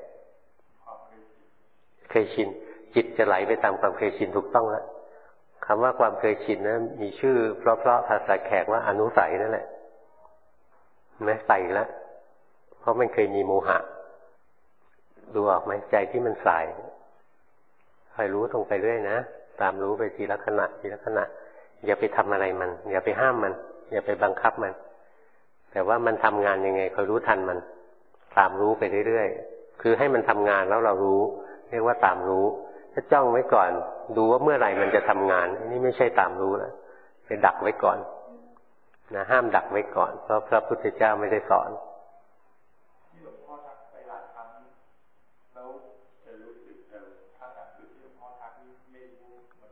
เคยชินจิตจะไหลไปตามความเคยชินถูกต้องแล้วคำว่าความเคยชินนะมีชื่อเพราะภาษาแขกว่าอนุสัยนั่นแหละเห็นไหมใส่แล้วเพราะมันเคยมีโมหะดูออกไหมใจที่มันใส่คอยรู้ตรงไปเรื่อยนะตามรู้ไปทีละขณะทีละขณะอย่าไปทำอะไรมันอย่าไปห้ามมันอย่าไปบังคับมันแต่ว่ามันทำงานยังไงคอยรู้ทันมันตามรู้ไปเรื่อยๆคือให้มันทำงานแล้วเรารู้เรียกว่าตามรู้ถ้าจ้องไว้ก่อนดูว่าเมื่อไหร่มันจะทำงานนี่ไม่ใช่ตามรู้แล้วไปดักไว้ก่อนนะห้ามดักไว้ก่อนเพราะพระพุทธเจ้าไม่ได้สอนที่หลวงพ่อทักไปหลายครั้งแล้วจะรู้สึกถ้าจากจุดที่หลวงพ่อทักนี่ไม่รู้มัน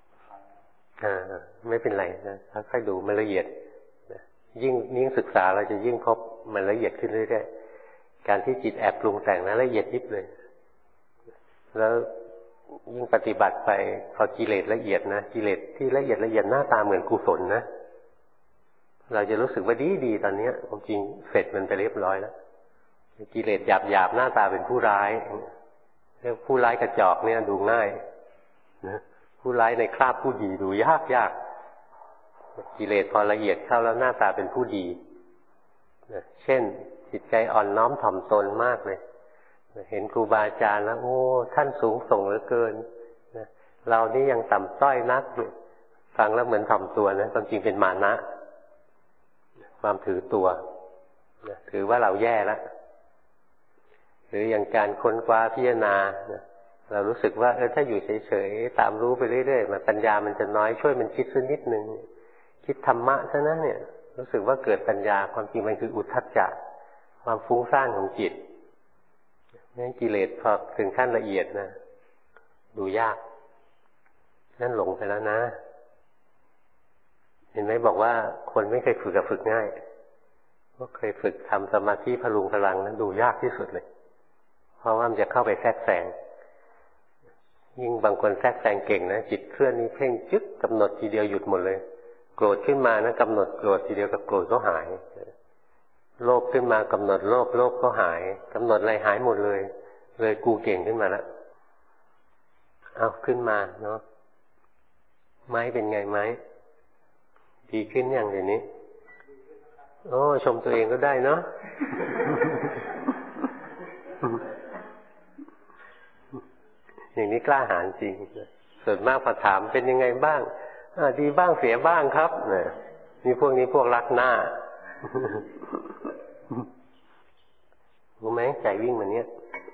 ไม่เป็นไรนะค่อยๆดูมันละเอียดนะยิ่งศึกษาเราจะยิ่งพบมันละเอียดขึ้นเรื่อยๆการที่จิตแอบปรุงแต่งนั้นละเอียดยิบเลยแล้วยิ่งปฏิบัติไปพอกิเลสละเอียดนะกิเลสที่ละเอียดหน้าตาเหมือนกุศลนะเราจะรู้สึกว่าดีตอนนี้ความจริงเสร็จมันไปเรียบร้อยแล้วกิเลสหยาบหน้าตาเป็นผู้ร้ายเรียกผู้ร้ายกระจอกเนี่ยดูง่ายนะผู้ร้ายในคราบผู้ดีดูยากกิเลสพอละเอียดเข้าแล้วหน้าตาเป็นผู้ดีนะเช่นจิตใจอ่อนน้อมถ่อมตนมากเลยเห็นครูบาอาจารย์แล้วโอ้ท่านสูงส่งเหลือเกินนะเรานี่ยังต่ำต้อยนักฟังแล้วเหมือนถ่อมตัวนะความจริงเป็นมานะความถือตัวนะถือว่าเราแย่แล้วหรืออย่างการค้นคว้าพิจารณานะเรารู้สึกว่าถ้าอยู่เฉยๆตามรู้ไปเรื่อยๆมันปัญญามันจะน้อยช่วยมันคิดสักนิดนึงคิดธรรมะซะนะเนี่ยรู้สึกว่าเกิดปัญญาความจริงมันคืออุทธัจจะความฟุ้งซ่านของจิตนั่นกิเลสพอถึงขั้นละเอียดนะดูยากนั่นหลงไปแล้วนะเห็นไหมบอกว่าคนไม่เคยฝึกกับฝึกง่ายก็เคยฝึกทำสมาธิพลุงพลังนั้นดูยากที่สุดเลยเพราะว่ามันจะเข้าไปแทรกแซงยิ่งบางคนแทรกแซงเก่งนะจิตเคลื่อนนี้เพ่งจึ๊กกำหนดทีเดียวหยุดหมดเลยโกรธขึ้นมานะกำหนดโกรธทีเดียวกับโกรธก็หายโลภขึ้นมากำหนดโลภก็หายกำหนดอะไรหายหมดเลยกูเก่งขึ้นมาแล้วเอาขึ้นมาเนาะไม้เป็นไงไม้ดีขึ้นอย่างเดี๋ยวนี้โอ้ชมตัวเองก็ได้เนาะอย่างนี้กล้าหาญจริงส่วนมากพอถามเป็นยังไงบ้างดีบ้างเสียบ้างครับเนี่ยนี่พวกนี้พวกรักหน้ารู้ไหมใจวิ่งมาเนี้ย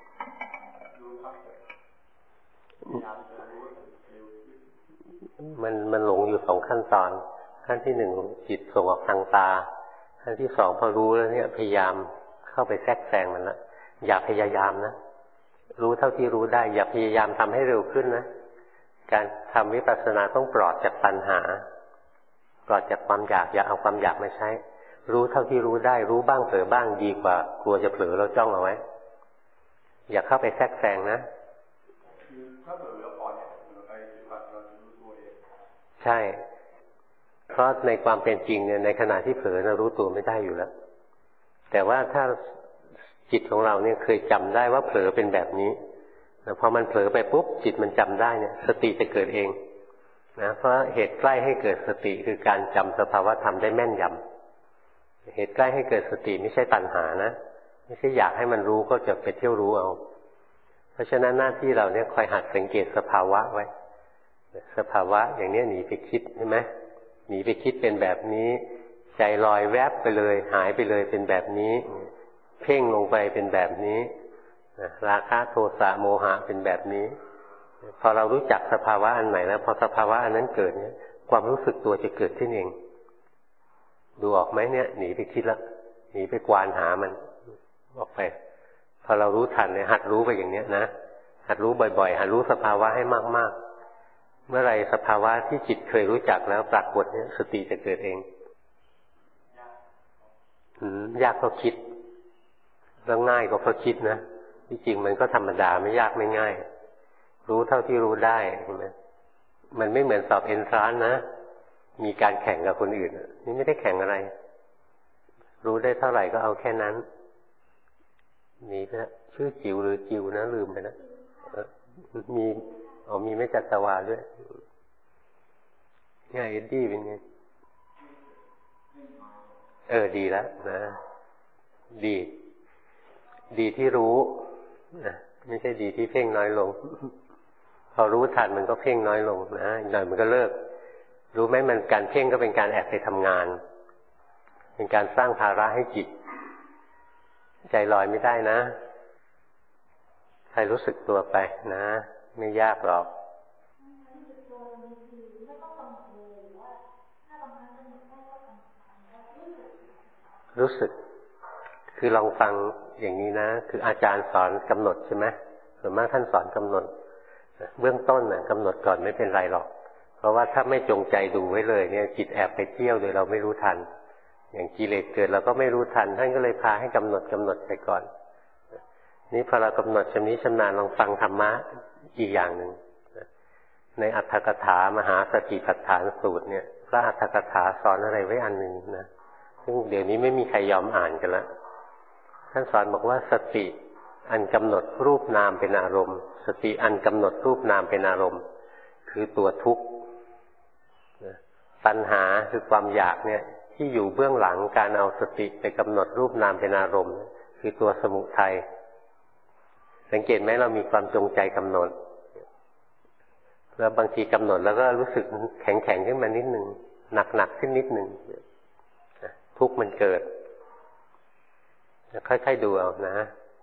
มันหลงอยู่2 ขั้นตอนขั้นที่ 1จิตส่งออกทางตาขั้นที่ 2พอรู้แล้วเนี่ยพยายามเข้าไปแทรกแซงมันละอย่าพยายามนะรู้เท่าที่รู้ได้อย่าพยายามทำให้เร็วขึ้นนะการทำวิปัสสนาต้องปลอดจากตัณหาปลอดจากความอยากอย่าเอาความอยากมาใช้รู้เท่าที่รู้ได้รู้บ้างเผลอบ้างดีกว่ากลัวจะเผลอเราจ้องเอาไว้อย่าเข้าไปแทรกแซงนะถ้าเผลอแล้วปล่อยเผลอไปปฏิบัติเราจะรู้ตัวเองใช่เพราะในความเป็นจริงเนี่ยในขณะที่เผลอเรารู้ตัวไม่ได้อยู่แล้วแต่ว่าถ้าจิตของเราเนี่ยเคยจำได้ว่าเผลอเป็นแบบนี้พอมันเผลอไปปุ๊บจิตมันจำได้เนี่ยสติจะเกิดเองนะเพราะเหตุใกล้ให้เกิดสติคือการจำสภาวะธรรมได้แม่นยำเหตุใกล้ให้เกิดสติไม่ใช่ตัณหานะไม่ใช่อยากให้มันรู้ก็จะไปเที่ยวรู้เอาเพราะฉะนั้นหน้าที่เราเนี่ยคอยหัดสังเกตสภาวะไว้สภาวะอย่างนี้หนีไปคิดใช่ไหมหนีไปคิดเป็นแบบนี้ใจลอยแวบไปเลยหายไปเลยเป็นแบบนี้เพ่งลงไปเป็นแบบนี้ราคะโทสะโมหะเป็นแบบนี้พอเรารู้จักสภาวะอันไหนแล้วพอสภาวะอันนั้นเกิดเนี่ยความรู้สึกตัวจะเกิดขึ้นเองดูออกไหมเนี่ยหนีไปคิดแล้วหนีไปกวานหามันออกไปพอเรารู้ทันเนี่ยหัดรู้ไปอย่างเนี้ยนะหัดรู้บ่อยๆหัดรู้สภาวะให้มากๆเมื่อไรสภาวะที่จิตเคยรู้จักแล้วปรากฏเนี่ยสติจะเกิดเองยากก็คิดแล้วง่ายก็เพราะคิดนะที่จริงมันก็ธรรมดาไม่ยากไม่ง่ายรู้เท่าที่รู้ได้เห็นไหมมันไม่เหมือนสอบเอนทรานซ์นะมีการแข่งกับคนอื่นนี่ไม่ได้แข่งอะไรรู้ได้เท่าไหร่ก็เอาแค่นั้นมีนะชื่อจิ๋วหรือจิ๋วนะลืมไปนะมีไม่จัตวาด้วยเนี่ยเอ็ดดี้เป็นไงดีแล้วนะดีที่รู้นะไม่ใช่ดีที่เพ่งน้อยลงพอรู้ทันมันก็เพ่งน้อยลงนะอีกหน่อยมันก็เลิกรู้ไหมมันการเพ่งก็เป็นการแอบไปทำงานเป็นการสร้างภาระให้จิตใจลอยไม่ได้นะใครรู้สึกตัวไปนะไม่ยากหรอกรู้สึกคือลองฟังอย่างนี้นะคืออาจารย์สอนกำหนดใช่ไหมส่วนมากท่านสอนกำหนดเบื้องต้นน่ะกำหนดก่อนไม่เป็นไรหรอกเพราะว่าถ้าไม่จงใจดูไว้เลยเนี่ยจิตแอบไปเที่ยวโดยเราไม่รู้ทันอย่างกิเลสเกิดเราก็ไม่รู้ทันท่านก็เลยพาให้กำหนดไปก่อนนี่พอเรากำหนดชำนิชำนาญลองฟังธรรมะอีกอย่างหนึ่งในอรรถกถามหาสติปัฏฐานสูตรเนี่ยพระอรรถกถาสอนอะไรไว้อันหนึ่งนะซึ่งเดี๋ยวนี้ไม่มีใครยอมอ่านกันละท่านสอนบอกว่าสติอันกำหนดรูปนามเป็นอารมณ์สติอันกำหนดรูปนามเป็นอารมณ์คือตัวทุกข์ตัณหาคือความอยากเนี่ยที่อยู่เบื้องหลังการเอาสติไปกำหนดรูปนามเป็นอารมณ์คือตัวสมุทัยสังเกตไหมเรามีความจงใจกำหนดแล้วบางทีกำหนดแล้วก็รู้สึกแข็งขึ้นมานิดนึงหนักขึ้นนิดนึงทุกข์มันเกิดค่อยๆดูเอานะ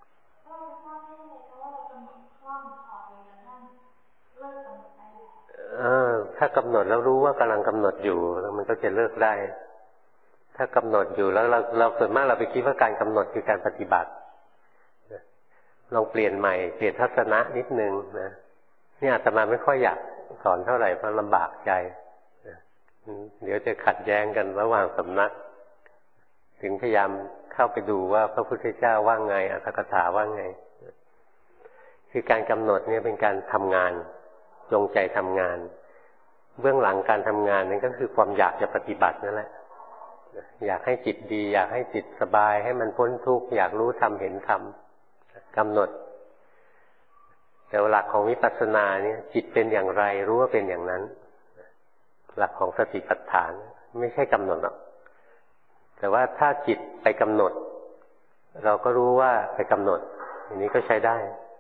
ถ้ากำหนดแล้วรู้ว่ากำลังกำหนดอยู่แล้วมันก็จะเลิกได้ถ้ากำหนดอยู่แล้วเราส่วนมากเราไปคิดว่าการกำหนดคือการปฏิบัติลองเปลี่ยนใหม่เปลี่ยนทัศนะนิดนึงนะนี่อาตมาไม่ค่อยอยากสอนเท่าไหร่เพราะลำบากใจเดี๋ยวจะขัดแย้งกันระหว่างสำนักถึงพยายามเข้าไปดูว่าพระพุทธเจ้าว่าไงอรรถกถาว่าไงคือการกำหนดเนี่ยเป็นการทำงานจงใจทำงานเบื้องหลังการทำงานนั่นก็คือความอยากจะปฏิบัตินั่นแหละอยากให้จิตดีอยากให้จิตสบายให้มันพ้นทุกข์อยากรู้ธรรมเห็นธรรมกำหนดแต่หลักของวิปัสสนาเนี่ยจิตเป็นอย่างไรรู้ว่าเป็นอย่างนั้นหลักของสติปัฏฐานไม่ใช่กำหนดหรอกแต่ว่าถ้าจิตไปกำหนดเราก็รู้ว่าไปกำหนดอย่างนี้ก็ใช้ได้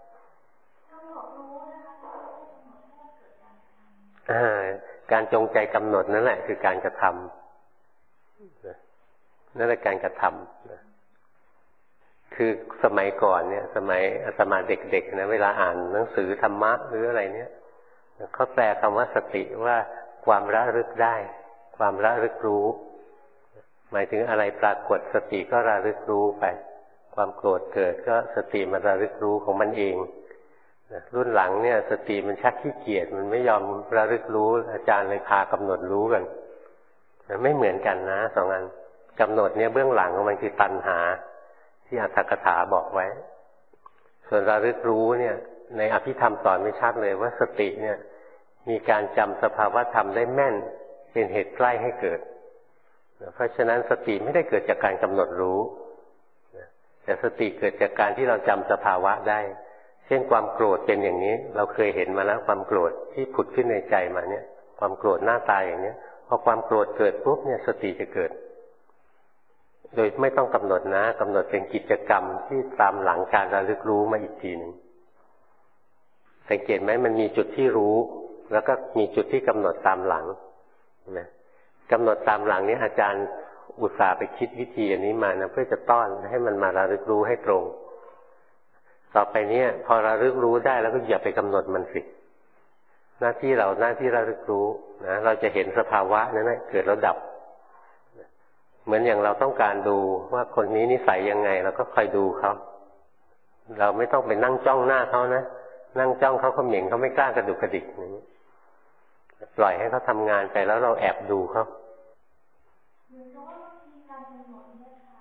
การจงใจกำหนดนั่นแหละคือการกระทำนั่นแหละการกระทำคือสมัยก่อนเนี่ยสมัยอาตมาเด็กๆนะเวลาอ่านหนังสือธรรมะหรืออะไรเนี่ยเขาแปลคำว่าสติว่าความระลึกได้ความระลึกรู้หมายถึงอะไรปรากฏสติก็ระลึกรู้ไปความโกรธเกิดก็สติมันระลึกรู้ของมันเองรุ่นหลังเนี่ยสติมันชักขี้เกียจมันไม่ยอมระลึกรู้อาจารย์เลยพากำหนดรู้กันไม่เหมือนกันนะสองอันกำหนดเนี่ยเบื้องหลังของมันคือตัณหาที่อรรถกถาบอกไว้ส่วนระลึกรู้เนี่ยในอภิธรรมสอนไม่ชัดเลยว่าสติเนี่ยมีการจำสภาวะธรรมได้แม่นเป็นเหตุใกล้ให้เกิดเพราะฉะนั้นสติไม่ได้เกิดจากการกำหนดรู้แต่สติเกิดจากการที่เราจำสภาวะได้เช่นความโกรธเป็นอย่างนี้เราเคยเห็นมาแล้วความโกรธที่ผุดขึ้นในใจมาเนี่ยความโกรธหน้าตาอย่างนี้พอความโกรธเกิดปุ๊บเนี่ยสติจะเกิดโดยไม่ต้องกำหนดนะกำหนดเป็นกิจกรรมที่ตามหลังการระลึกรู้มาอีกทีนึงสังเกตไหมมันมีจุดที่รู้แล้วก็มีจุดที่กำหนดตามหลังนะกำหนดตามหลังนี้อาจารย์อุตส่าห์ไปคิดวิธีอันนี้มานะเพื่อจะต้อนให้มันมาระลึกรู้ให้ตรงต่อไปนี้พอระลึกรู้ได้แล้วก็อย่าไปกำหนดมันสิหน้าที่เราหน้าที่ระลึกรู้นะเราจะเห็นสภาวะนั้นนะเกิดแล้วดับเหมือนอย่างเราต้องการดูว่าคนนี้นิสัยยังไงเราก็คอยดูเขาเราไม่ต้องไปนั่งจ้องหน้าเขานะนั่งจ้องเขาเขม่งเขาไม่กล้ากระดุกกระดิกอย่างนี้ปล่อยให้เขาทำงานไปแล้วเราแอบดูเขาเหมือนกับว่าบางทีการกำหนดเนี่ยค่ะ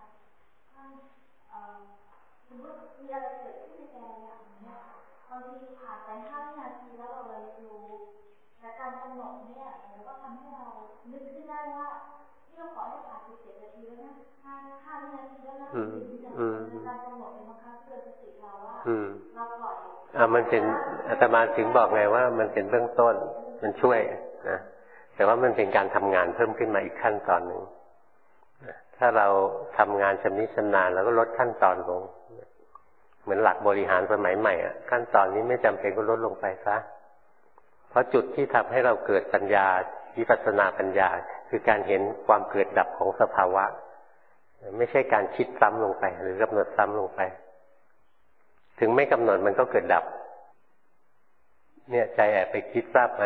สมมติมีอะไรเกิดขึ้นในใจอย่างนี้บางทีผ่านไป5 วินาทีแล้วเราเลยรู้และการกำหนดเนี่ยแล้วก็ทำให้เรานึกขึ้นได้ว่าที่เราขอให้ผ่าน17 นาทีแล้วนะ5 วินาทีแล้วนะการกำหนดเป็นบังคับเตือนสติเราว่าเราปล่อยมันเป็นอาตมาถึงบอกไงว่ามันเป็นเบื้องต้นมันช่วยนะแต่ว่ามันเป็นการทำงานเพิ่มขึ้นมาอีกขั้นตอนหนึ่งถ้าเราทำงานชำนิชำนาญแล้วก็ลดขั้นตอนลงเหมือนหลักบริหารสมัยใหม่ขั้นตอนนี้ไม่จำเป็นก็ลดลงไปซะเพราะจุดที่ทำให้เราเกิดปัญญาวิปัสสนาปัญญาคือการเห็นความเกิดดับของสภาวะไม่ใช่การคิดซ้ำลงไปหรือกำหนดซ้ำลงไปถึงไม่กำหนดมันก็เกิดดับเนี่ยใจแอบไปคิดทราบไหม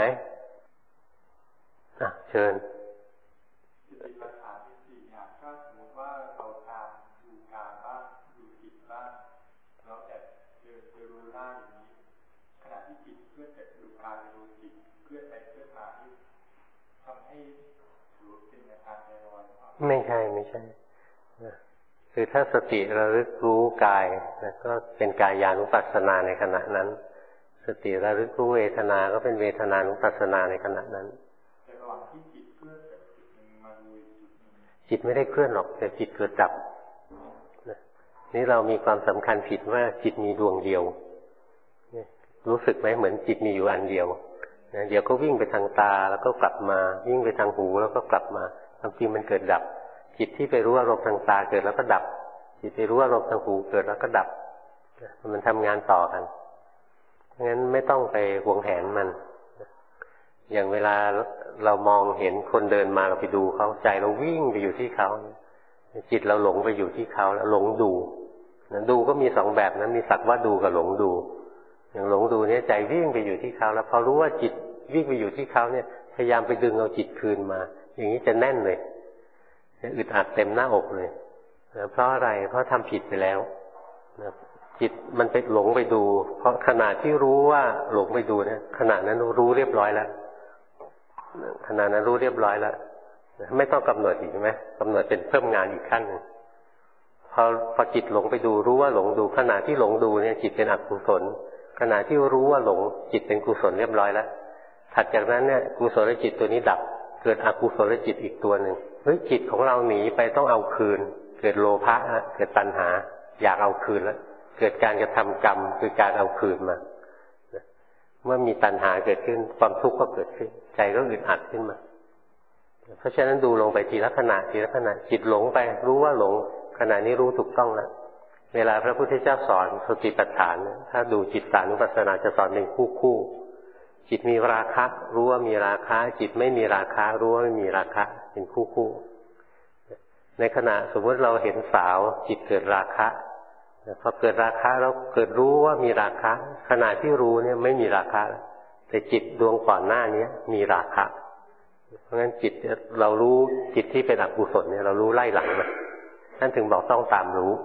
เชิญสติปัฏฐานที่4เนี่ยถ้าสมมติว่าเราตามดูกายบ้างดูจิตบ้างแล้วแต่จะรู้ได้อย่างนี้ขณะที่จิตเคลื่อนจากดูกายไปดูจิตเคลื่อนไปเคลื่อนมาที่ทำให้รู้เป็นอาการใจลอยไม่ใช่คือถ้าสติระลึกรู้กายก็เป็นกายานุปัสสนาในขณะนั้นสติระลึกรู้เวทนาก็เป็นเวทนานุปัสสนาในขณะนั้นแต่ระหว่างที่จิตเคลื่อนจากจุดหนึ่งมาดูจุดหนึ่งจิตไม่ได้เคลื่อนหรอกแต่จิตเกิดดับนี่เรามีความสำคัญผิดว่าจิตมีดวงเดียวรู้สึกไหมเหมือนจิตมีอยู่อันเดียวเดี๋ยวก็วิ่งไปทางตาแล้วก็กลับมาวิ่งไปทางหูแล้วก็กลับมาความจริงมันเกิดดับจิตที่ไปรู้อารมณ์ทางตาเกิดแล้วก็ดับจิตไปรู้อารมณ์ทางหูเกิดแล้วก็ดับมันทำงานต่อกันงั้นไม่ต้องไปหวงแหนมันอย่างเวลาเรามองเห็นคนเดินมาเราไปดูเขาใจเราวิ่งไปอยู่ที่เขาจิตเราหลงไปอยู่ที่เขาแล้วหลงดูดูก็มี2แบบนั้นมีสักว่าดูกับหลงดูอย่างหลงดูเนี่ยใจวิ่งไปอยู่ที่เขาแล้วพอรู้ว่าจิตวิ่งไปอยู่ที่เขาเนี่ยพยายามไปดึงเอาจิตคืนมาอย่างนี้จะแน่นเลยอึดอัดเต็มหน้าอกเลยเพราะอะไรเพราะทำผิดไปแล้วจิตมันไปหลงไปดูเพราะขณะที่รู้ว่าหลงไปดูเนี่ยขณะนั้นรู้เรียบร้อยแล้วขณะนั้นรู้เรียบร้อยแล้วไม่ต้องกำหนดอีกใช่ไหมกำหนดเป็นเพิ่มงานอีกขั้นหนึ่งพอจิตหลงไปดูรู้ว่าหลงดูขณะที่หลงดูเนี่ยจิตเป็นอกุศลขณะที่รู้ว่าหลงจิตเป็นกุศลเรียบร้อยแล้วถัดจากนั้นเนี่ยกุศลจิตตัวนี้ดับเกิดอกุศลจิตอีกตัวหนึ่งเฮ้ยจิตของเราหนีไปต้องเอาคืนเกิดโลภะเกิดตัณหาอยากเอาคืนแล้วเกิดการกระทำกรรมคือการเอาคืนมาเมื่อมีตัณหาเกิดขึ้นความทุกข์ก็เกิดขึ้นใจก็อึดอัดขึ้นมาเพราะฉะนั้นดูลงไปทีละขณะทีละขณะจิตหลงไปรู้ว่าหลงขณะนี้รู้ถูกต้องแล้วเวลาพระพุทธเจ้าสอนสติปัฏฐานถ้าดูจิตตานุปัสสนาจะสอนเป็นคู่จิตมีราคะรู้ว่ามีราคะจิตไม่มีราคะรู้ว่าไม่มีราคะเป็นคู่ในขณะสมมติเราเห็นสาวจิตเกิดราคะพอเกิดราคะแล้วเกิดรู้ว่ามีราคะขณะที่รู้เนี่ยไม่มีราคะแต่จิตดวงก่อนหน้านี้มีราคะเพราะงั้นจิตเรารู้จิตที่เป็นอกุศลเนี่ยเรารู้ไล่หลังมันท่านถึงบอกต้องตามรู้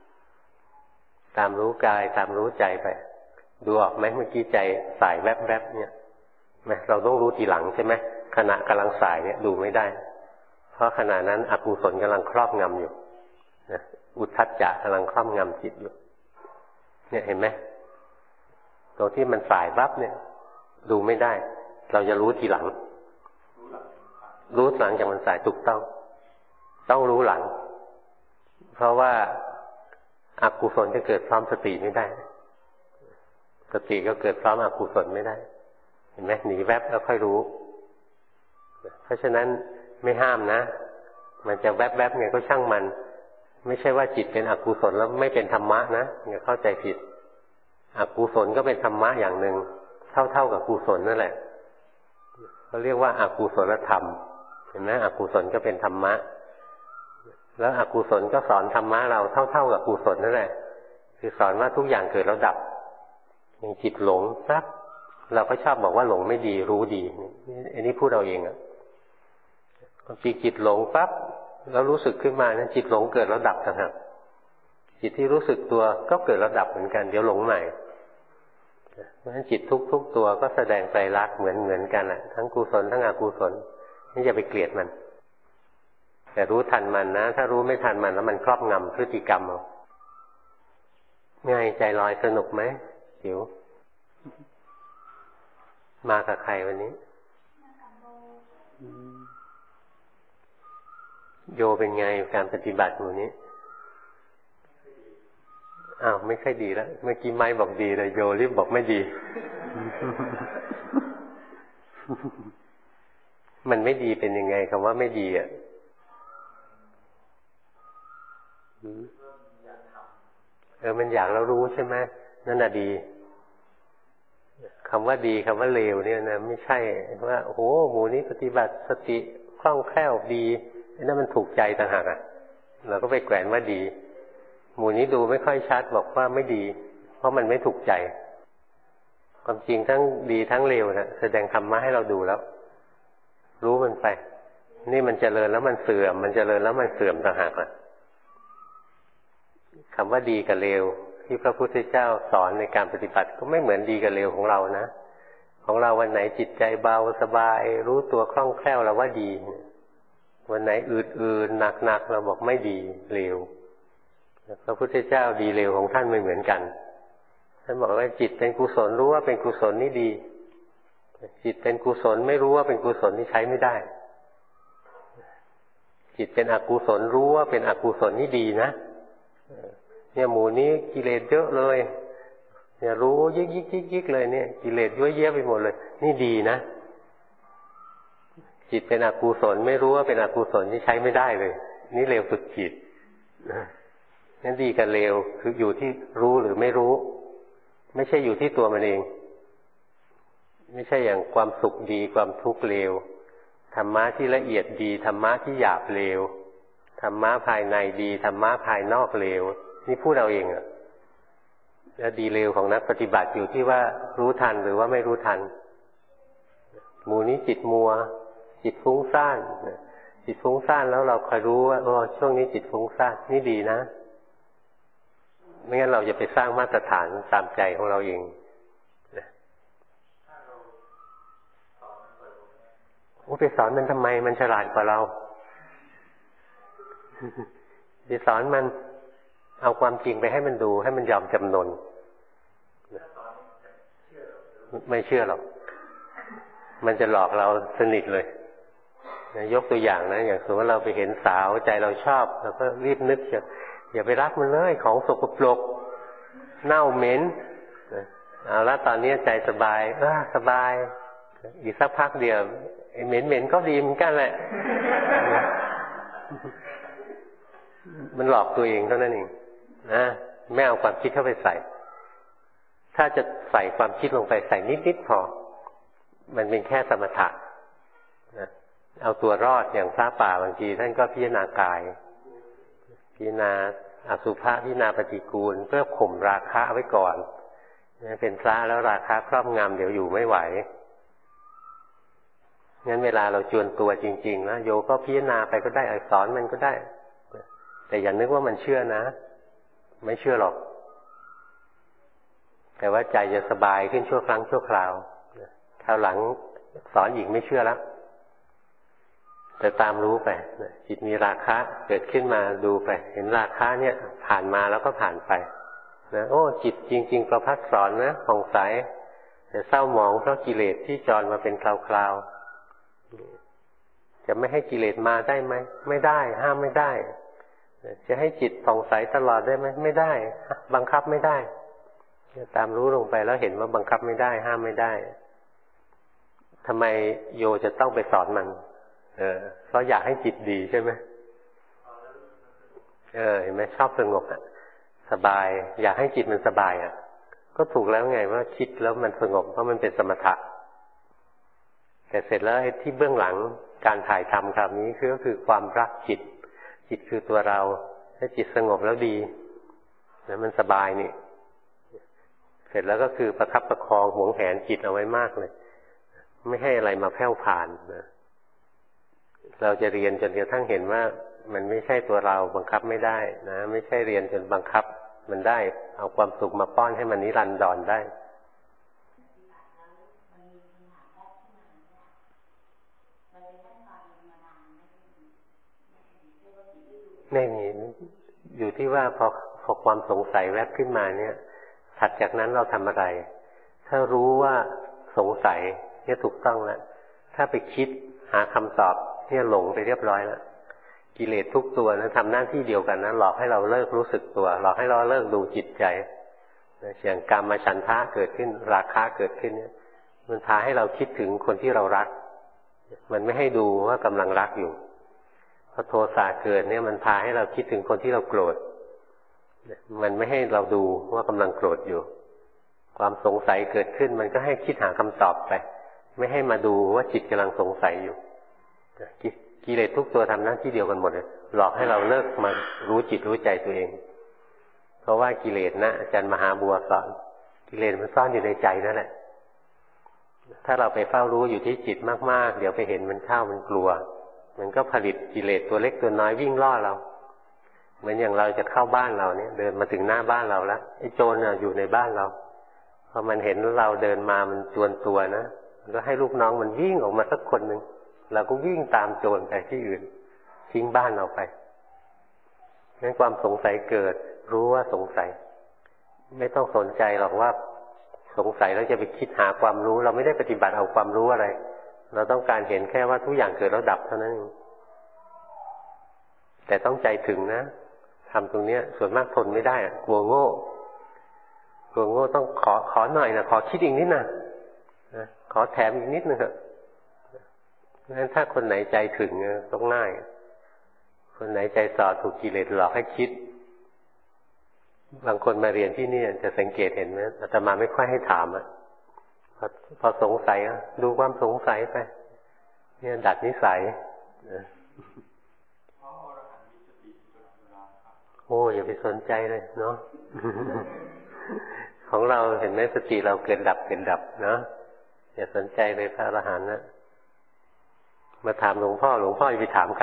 กายตามรู้ใจไปดูออกไหมเมื่อกี้ใจสายแวบๆเนี่ยเราต้องรู้ทีหลังใช่ไหมขณะกำลังสายเนี่ยดูไม่ได้เพราะขณะนั้นอกุศลกำลังครอบงำอยู่นะอุทธัจจะกำลังครอบงำจิตอยู่เนี่ยเห็นไหมตรงที่มันสายปั๊บเนี่ยดูไม่ได้เราจะรู้ทีหลังรู้หลังจากมันสายถูกต้องรู้หลังเพราะว่าอกุศลจะเกิดพร้อมสติไม่ได้สติก็เกิดพร้อมอกุศลไม่ได้เห็นไหมหนีแวบแล้วค่อยรู้เพราะฉะนั้นไม่ห้ามนะมันจะแวบไงก็ช่างมันไม่ใช่ว่าจิตเป็นอกุศลแล้วไม่เป็นธรรมะนะอย่าเข้าใจผิดอกุศลก็เป็นธรรมะอย่างหนึ่งเท่ากับกุศลนั่นแหละเขาเรียกว่าอกุศลธรรมเห็นไหมอกุศลก็เป็นธรรมะแล้วอกุศลก็สอนธรรมะเราเท่ากับกุศลนั่นแหละคือสอนว่าทุกอย่างเกิดแล้วดับอย่างจิตหลงซักเราก็ชอบบอกว่าหลงไม่ดีรู้ดีอันนี้พูดเอาเองอ่ะจิตหลงปั๊บแล้วรู้สึกขึ้นมานะจิตหลงเกิดแล้วดับต่างหากจิตที่รู้สึกตัวก็เกิดแล้วดับเหมือนกันเดี๋ยวหลงใหม่เพราะฉะนั้นจิตทุกตัวก็แสดงไตรลักษณ์เหมือนกันแหละทั้งกุศลทั้งอกุศลนี่อย่าไปเกลียดมันแต่รู้ทันมันนะถ้ารู้ไม่ทันมันแล้วมันครอบงำพฤติกรรมเอาง่ายใจลอยสนุกไหมจิ๋วมากับใครวันนี้โยเป็นไงการปฏิบัติหมู่นี้อ้าวไม่ค่อยดีแล้วเมื่อกี้ไม้บอกดีเลยโยรีบบอกไม่ดี มันไม่ดีเป็นยังไงคำว่าไม่ดีอ่ะมันอยากแล้วรู้ใช่ไหมนั่นน่ะดีคำว่าดีคำว่าเลวเนี่ยนะไม่ใช่ว่าโอ้โหหมู่นี้ปฏิบัติสติคล่องแคล่วดีนั่นมันถูกใจต่างหากอ่ะเราก็ไปแกว่งว่าดีหมู่นี้ดูไม่ค่อยชัดบอกว่าไม่ดีเพราะมันไม่ถูกใจความจริงทั้งดีทั้งเลวนะแสดงธรรมะให้เราดูแล้วรู้มันไปนี่มันเจริญแล้วมันเสื่อมมันเจริญแล้วมันเสื่อมต่างหากอ่ะคำว่าดีกับเลวที่พระพุทธเจ้าสอนในการปฏิบัติก็ไม่เหมือนดีกับเลวของเรานะของเราวันไหนจิตใจเบาสบายรู้ตัวคล่องแคล่วเราว่าดีวันไหนอืดๆหนักๆเราบอกไม่ดีเลวพระพุทธเจ้าดีเลวของท่านไม่เหมือนกันท่านบอกว่าจิตเป็นกุศลรู้ว่าเป็นกุศลนี่ดีจิตเป็นกุศลไม่รู้ว่าเป็นกุศลนี่ใช้ไม่ได้จิตเป็นอกุศลรู้ว่าเป็นอกุศลนี่ดีนะเนี่ยหมู่นี้กิเลสเยอะเลยเนี่ยรู้ยิกเลยเนี่ยกิเลสเยอะแยะไปหมดเลยนี่ดีนะจิตเป็นอกุศลไม่รู้ว่าเป็นอกุศลนี่ใช้ไม่ได้เลยนี่เลวสุดจิตนั่นดีกับเลวคืออยู่ที่รู้หรือไม่รู้ไม่ใช่อยู่ที่ตัวมันเองไม่ใช่อย่างความสุขดีความทุกข์เลวธรรมะที่ละเอียดดีธรรมะที่หยาบเลวธรรมะภายในดีธรรมะภายนอกเลวนี่พูดเอาเองอ่ะแล้วดีเลวของนักปฏิบัติอยู่ที่ว่ารู้ทันหรือว่าไม่รู้ทันหมู่นี้จิตมัวจิตฟุ้งซ่านจิตฟุ้งซ่านแล้วเราคอยรู้ว่าช่วงนี้จิตฟุ้งซ่านนี่ดีนะไม่งั้นเราจะไปสร้างมาตรฐานตามใจของเราเองไปสอนมันทำไมมันฉลาดกว่าเราไปสอนมันเอาความจริงไปให้มันดูให้มันยอมจำนนไม่เชื่อหรอกมันจะหลอกเราสนิทเลยยกตัวอย่างนะอย่างสมมติว่าเราไปเห็นสาวใจเราชอบเราก็รีบนึกอย่าไปรักมันเลยของสกปรกเน่าเหม็นเอาละตอนนี้ใจสบายสบายอีกสักพักเดียวเหม็นก็ดีเหมือนกันแหละมันหลอกตัวเองเท่านั้นเองนะไม่เอาความคิดเข้าไปใส่ถ้าจะใส่ความคิดลงไปใส่นิดๆพอมันเป็นแค่สมถะนะเอาตัวรอดอย่างพระป่าบางทีท่านก็พิจารณากายพิจารณาอสุภะพิจารณาปฏิกูลเพื่อข่มราคะไว้ก่อนเป็นพระแล้วราคะครอบงำเดี๋ยวอยู่ไม่ไหวงั้นเวลาเราจวนตัวจริงๆนะโยก็พิจารณาไปก็ได้สอนมันก็ได้แต่อย่านึกว่ามันเชื่อนะไม่เชื่อหรอกแต่ว่าใจจะสบายขึ้นชั่วครั้งชั่วคราวคราวหลังสอนอีกไม่เชื่อแล้วแต่ตามรู้ไปจิตมีราคะเกิดขึ้นมาดูไปเห็นราคะเนี่ยผ่านมาแล้วก็ผ่านไปนะโอ้จิตจริงๆประภัสสรนะผ่องใสแต่เศร้าหมองเพราะกิเลสที่จรมาเป็นคราวๆจะไม่ให้กิเลสมาได้ไหมไม่ได้ห้ามไม่ได้จะให้จิตผ่องใสตลอดได้ไหมไม่ได้บังคับไม่ได้ตามรู้ลงไปแล้วเห็นว่าบังคับไม่ได้ห้ามไม่ได้ทำไมโยจะต้องไปสอนมันเพราะอยากให้จิตดีใช่ไหมเห็นไหมชอบสงบสบายอยากให้จิตมันสบายก็ถูกแล้วไงว่าคิดแล้วมันสงบเพราะมันเป็นสมถะแต่เสร็จแล้วที่เบื้องหลังการถ่ายทำคราวนี้ก็คือความรักจิตคือตัวเราถ้าจิตสงบแล้วดีแล้วมันสบายนี่เสร็จแล้วก็คือประคับประคองหวงแหนจิตเอาไว้มากเลยไม่ให้อะไรมาแผ่วผ่านนะเราจะเรียนจนกระทั่งเห็นว่ามันไม่ใช่ตัวเราบังคับไม่ได้นะไม่ใช่เรียนจนบังคับมันได้เอาความสุขมาป้อนให้มันนิรันดรได้ไม่มีอยู่ที่ว่าพอความสงสัยแวบขึ้นมาเนี่ยถัดจากนั้นเราทำอะไรถ้ารู้ว่าสงสัยเนี่ยถูกต้องแล้วถ้าไปคิดหาคำตอบเนี่ยหลงไปเรียบร้อยแล้วกิเลสทุกตัวนะทำหน้าที่เดียวกันนะหลอกให้เราเลิกรู้สึกตัวหลอกให้เราเลิกดูจิตใจอย่างกามฉันทะเกิดขึ้นราคะเกิดขึ้นเนี่ยมันพาให้เราคิดถึงคนที่เรารักมันไม่ให้ดูว่ากำลังรักอยู่พอโทสะเกิดเนี่ยมันพาให้เราคิดถึงคนที่เราโกรธมันไม่ให้เราดูว่ากำลังโกรธอยู่ความสงสัยเกิดขึ้นมันก็ให้คิดหาคำตอบไปไม่ให้มาดูว่าจิตกำลังสงสัยอยู่กิเลสทุกตัวทำหน้าที่เดียวกันหมดเลยหลอกให้เราเลิกมารู้จิตรู้ใจตัวเองเพราะว่ากิเลสนะอาจารย์มหาบัวสอนกิเลสมันซ่อนอยู่ในใจนั่นแหละถ้าเราไปเฝ้ารู้อยู่ที่จิตมากๆเดี๋ยวไปเห็นมันเข้ามันกลัวมันก็ผลิตกิเลสตัวเล็กตัวน้อยวิ่งล่อเราเหมือนอย่างเราจะเข้าบ้านเราเนี่ยเดินมาถึงหน้าบ้านเราแล้วไอ้โจรอยู่ในบ้านเราพอมันเห็นเราเดินมามันจวนตัวนะมันก็ให้ลูกน้องมันวิ่งออกมาสักคนหนึ่งเราก็วิ่งตามโจรไปที่อื่นทิ้งบ้านเราไปงั้นความสงสัยเกิดรู้ว่าสงสัยไม่ต้องสนใจหรอกว่าสงสัยแล้วจะไปคิดหาความรู้เราไม่ได้ปฏิบัติเอาความรู้อะไรเราต้องการเห็นแค่ว่าทุกอย่างเกิดแล้วดับเท่านั้นเองแต่ต้องใจถึงนะทำตรงนี้ส่วนมากทนไม่ได้กลัวโง่ต้องขอหน่อยนะขอคิดอีกนิดนะขอแถมอีกนิดนึงเถอะงั้นถ้าคนไหนใจถึงต้องง่ายคนไหนใจสอดถูกกิเลสหลอกให้คิดบางคนมาเรียนที่นี่จะสังเกตเห็นไหมอาตมาไม่ค่อยให้ถามพอสงสัยดูความสงสัยไปเนี่ยดัดนิสัยโอ้อย่าไปสนใจเลยเนาะ ของเราเห็นไหมสติเราเกิดดับเนาะอย่าสนใจเลยพระอรหันต์นะมาถามหลวงพ่อจะไปถามใคร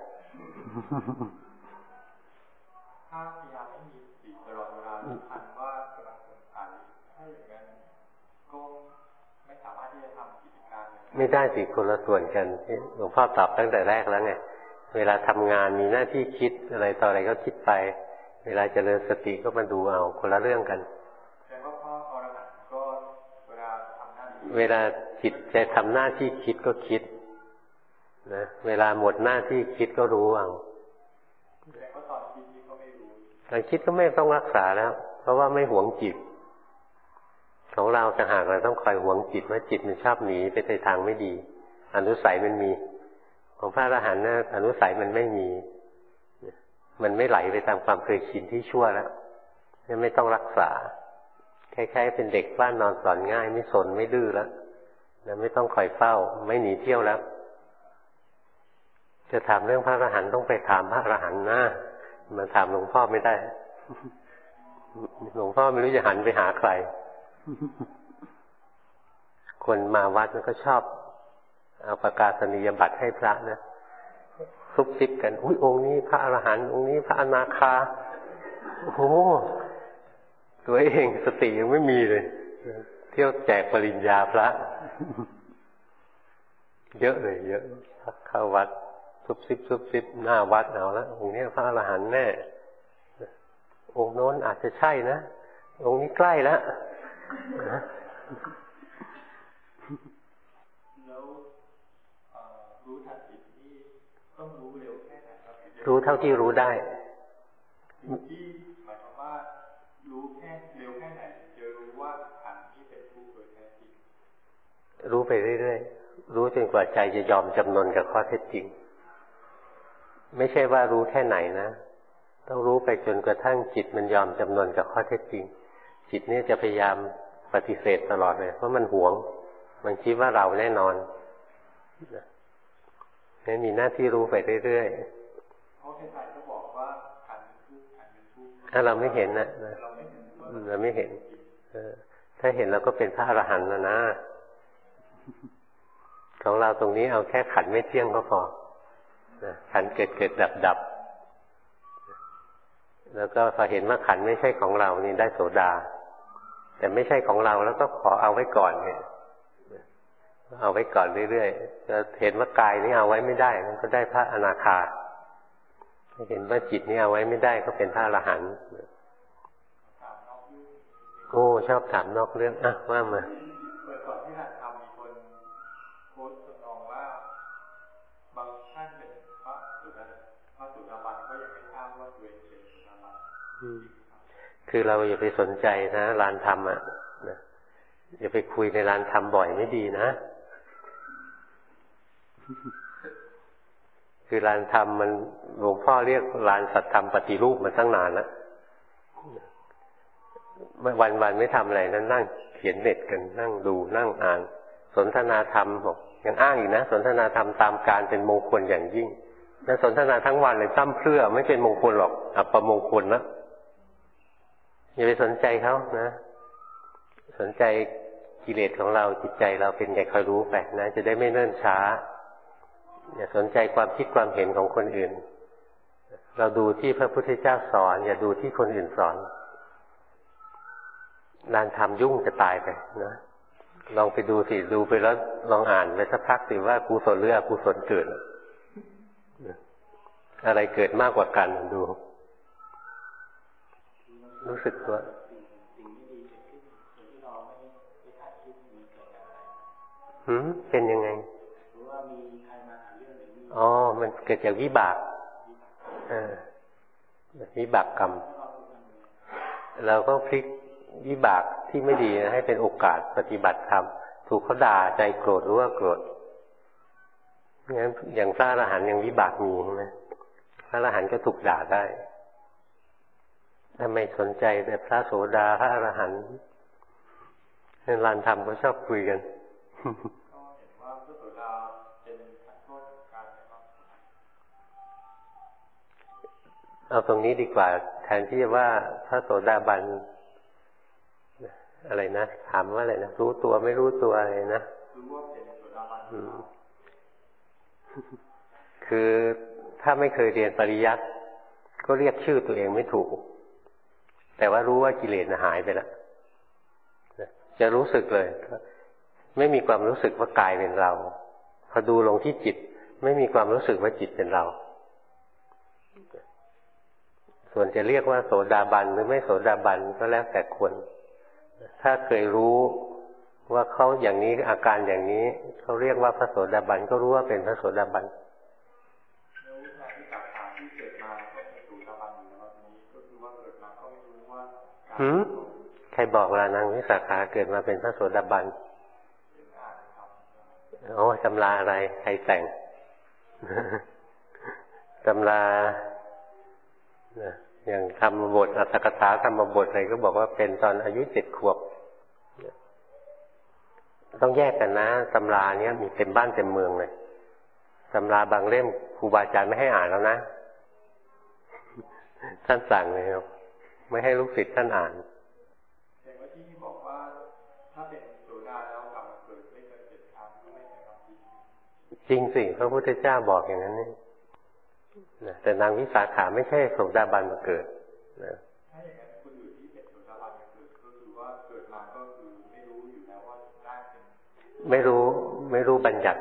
ถ้าพยายามไม่มีสติตลอดเวลาทันว่ากำลังสงสัยถ้าอย่างนั้นก็ไม่สามารถที่จะทำกิจการไม่ได้สิคนละส่วนกันหลวงพ่อตอบตั้งแต่แรกแล้วไงเวลาทำงานมีหน้าที่คิดอะไรต่ออะไรก็คิดไปเวลาเจริญสติก็มาดูเอาคนละเรื่องกันแต่ว่าพ่ออรหันต์ก็เวลาทำหน้าที่เวลาจิตใจทำหน้าที่คิดก็คิดนะเวลาหมดหน้าที่คิดก็รู้เอาแต่ก็ตอนคิดก็ไม่รู้ตอนคิดก็ไม่ต้องรักษาแล้วเพราะว่าไม่หวงจิตของเราต่างหากเราต้องคอยหวงจิตว่าจิตมันชอบหนีไปในทางไม่ดีอนุสัยมันมีของพระอรหันต์นะอนุสัยมันไม่มีมันไม่ไหลไปตามความเคยชินที่ชั่วแล้วไม่ต้องรักษาคล้ายๆเป็นเด็กบ้านนอนสอนง่ายไม่สนไม่ดื้อแล้วไม่ต้องคอยเฝ้าไม่หนีเที่ยวแล้วจะถามเรื่องพระอรหันต์ต้องไปถามพระอรหันต์นะมาถามหลวงพ่อไม่ได้หลวงพ่อไม่รู้จะหันไปหาใครคนมาวัดมันก็ชอบเอาประกาศนียบัตรให้พระนะซุบซิบกันอุ้ยองค์นี้พระอรหันต์องค์นี้พระอนาคาโอ้โหตัวเองสติยังไม่มีเลยเที่ยวแจกปริญญาพระเยอะเลยเยอะเข้าวัดซุบซิบหน้าวัดเอาละองค์นี้พระอรหันต์แน่องค์โน้นอาจจะใช่นะองค์นี้ใกล้แล้วแล้วรู้ทันจิตนี่ต้องรู้เร็วแค่ไหนครับรู้เท่าที่รู้ได้ที่หมายความว่ารู้แค่เร็วแค่ไหนจะรู้ว่าขันธ์ที่เป็นทุกข์โดยแท้จริงรู้ไปเรื่อยๆรู้จนกว่าใจจะยอมจำนนกับข้อเท็จจริงไม่ใช่ว่ารู้แค่ไหนนะต้องรู้ไปจนกระทั่งจิตมันยอมจำนนกับข้อเท็จจริงจิตนี่จะพยายามปฏิเสธตลอดเลยเพราะมันหวงมันคิดว่าเราแน่นอนนี่มีหน้าที่รู้ไปเรื่อยๆเพราะใครๆก็บอกว่าขันธ์เป็นทุกข์ขันธ์เป็นทุกข์ถ้าเราไม่เห็นนะเราไม่เห็นถ้าเห็นเราก็เป็นพระอรหันต์แล้วนะของเราตรงนี้เอาแค่ขันธ์ไม่เที่ยงก็พอขันธ์เกิดดับแล้วก็พอเห็นว่าขันธ์ไม่ใช่ของเรานี่ได้โสดาแต่ไม่ใช่ของเราแล้วก็ขอเอาไว้ก่อนเนี่ยเอาไว้ก่อนเรื่อยๆจะเห็นว่ากายนี่เอาไว้ไม่ได้มันก็ได้พระอนาคาเห็นว่าจิตนี่เอาไว้ไม่ได้ก็เป็นพระอรหันต์โอ้ชอบถามนอกเรื่องอ่ะว่ามาเมื่อก่อนที่หัดทำมีคนโพสต์ทำนองว่าบางท่านเป็นพระสุดาบันก็ยังไม่ทราบว่าตัวเองเป็นสุดาบันคือเราอย่าไปสนใจนะลานธรรมอ่ะนะอย่าไปคุยในลานธรรมบ่อยไม่ดีนะคือลานธรรมมันหลวงพ่อเรียกลานสัตธรรมปฏิรูปมาตั้งนานแล้ววันไม่ทำอะไรนั้นนั่งเขียนเน็ตกันนั่งดูนั่งอ่านสนทนาธรรมบอกยังอ้างอีกนะสนทนาธรรมตามการเป็นมงคลอย่างยิ่งนั่นสนทนาทั้งวันเลยตั้มเพื่อไม่เป็นมงคลหรอกอัปมงคลนะอย่าไปสนใจเขานะสนใจกิเลสของเราจิตใจเราเป็นไงคอยรู้ไปนะจะได้ไม่เนิ่นช้าอย่าสนใจความคิดความเห็นของคนอื่นเราดูที่พระพุทธเจ้าสอนอย่าดูที่คนอื่นสอนลานธรรมยุ่งจะตายไปนะลองไปดูสิดูไปแล้วลองอ่านไปสักพักสิว่ากุศลหรืออกุศลเกิดอะไรเกิดมากกว่ากันดูรู้สึกตัวเป็นยังไงอ๋อมันเกิดจากวิบากวิบากกรรมเราก็พลิกวิบากที่ไม่ดีให้เป็นโอกาสปฏิบัติธรรมถูกเขาด่าใจโกรธรู้ว่าโกรธงั้นอย่างพระอรหันต์ยังวิบากมีใช่ไหมพระอรหันต์ก็ถูกด่าได้ถ้าไม่สนใจแต่พระโสดาพระอรหันต์ในลานธรรมก็ชอบคุยกันเอาตรงนี้ดีกว่าแทนที่จะว่าพระโสดาบันอะไรนะถามว่าอะไรนะรู้ตัวไม่รู้ตัวอะไรนะคือถ้าไม่เคยเรียนปริยัติก็เรียกชื่อตัวเองไม่ถูกแต่ว่ารู้ว่ากิเลสหายไปแล้วจะรู้สึกเลยไม่มีความรู้สึกว่ากายเป็นเราพอดูลงที่จิตไม่มีความรู้สึกว่าจิตเป็นเราส่วนจะเรียกว่าโสดาบันหรือไม่โสดาบันก็แล้วแต่คนถ้าเคยรู้ว่าเขาอย่างนี้อาการอย่างนี้เขาเรียกว่าพระโสดาบันก็รู้ว่าเป็นพระโสดาบันใครบอกล่ะนางวิสาขาเกิดมาเป็นพระโสดาบันโอ้ตำราอะไรใครแต่งตำราอย่างธรรมบทอัตถกถาธรรมบทอะไรก็บอกว่าเป็นตอนอายุ7 ขวบต้องแยกกันนะตำราเนี้ยมีเต็มบ้านเต็มเมืองเลยตำราบางเล่มครูบาอาจารย์ไม่ให้อ่านแล้วนะท่านสั่งเลยครับไม่ให้ลูกศิษย์ท่านอ่านแต่ว่าที่บอกว่าถ้าเป็นโสดาแล้วกลับมาเกิดไม่เกิน7 ครั้งก็ไม่ใช่ความจริงสิพระพุทธเจ้าบอกอย่างนั้นนี่แต่นางวิสาขาไม่ใช่โสดาบันมาเกิดนะถ้าอย่างนั้นคนอื่นที่เป็นโสดาบันมาเกิดก็คือว่าเกิดมาก็คือไม่รู้อยู่แล้วว่าได้เป็นไม่รู้บัญญัติ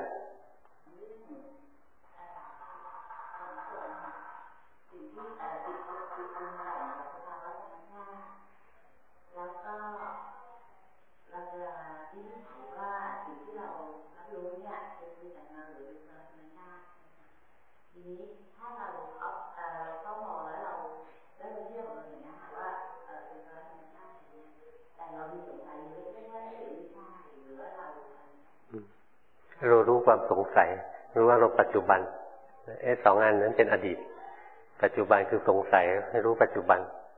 เรารู้ความสงสัยรู้ว่าเราปัจจุบันสองอันนั้นเป็นอดีตปัจจุบันคือสงสัยให้รู้ปัจจุบัน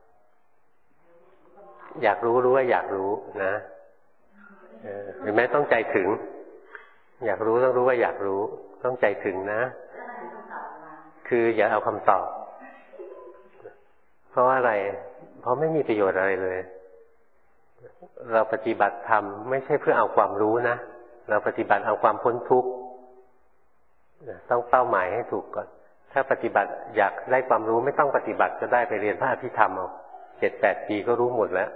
อยากรู้ว่าอยากรู้นะหรือแม้ต้องใจถึงอยากรู้ต้องรู้ว่าอยากรู้ต้องใจถึงนะคืออย่าเอาคำตอบเพราะว่าอะไรเพราะไม่มีประโยชน์อะไรเลยเราปฏิบัติธรรมไม่ใช่เพื่อเอาความรู้นะเราปฏิบัติเอาความพ้นทุกข์ต้องเป้าหมายให้ถูกก่อนถ้าปฏิบัติอยากได้ความรู้ไม่ต้องปฏิบัติก็ได้ไปเรียนพระอภิธรรมเอา7-8 ปีก็รู้หมดแล้ว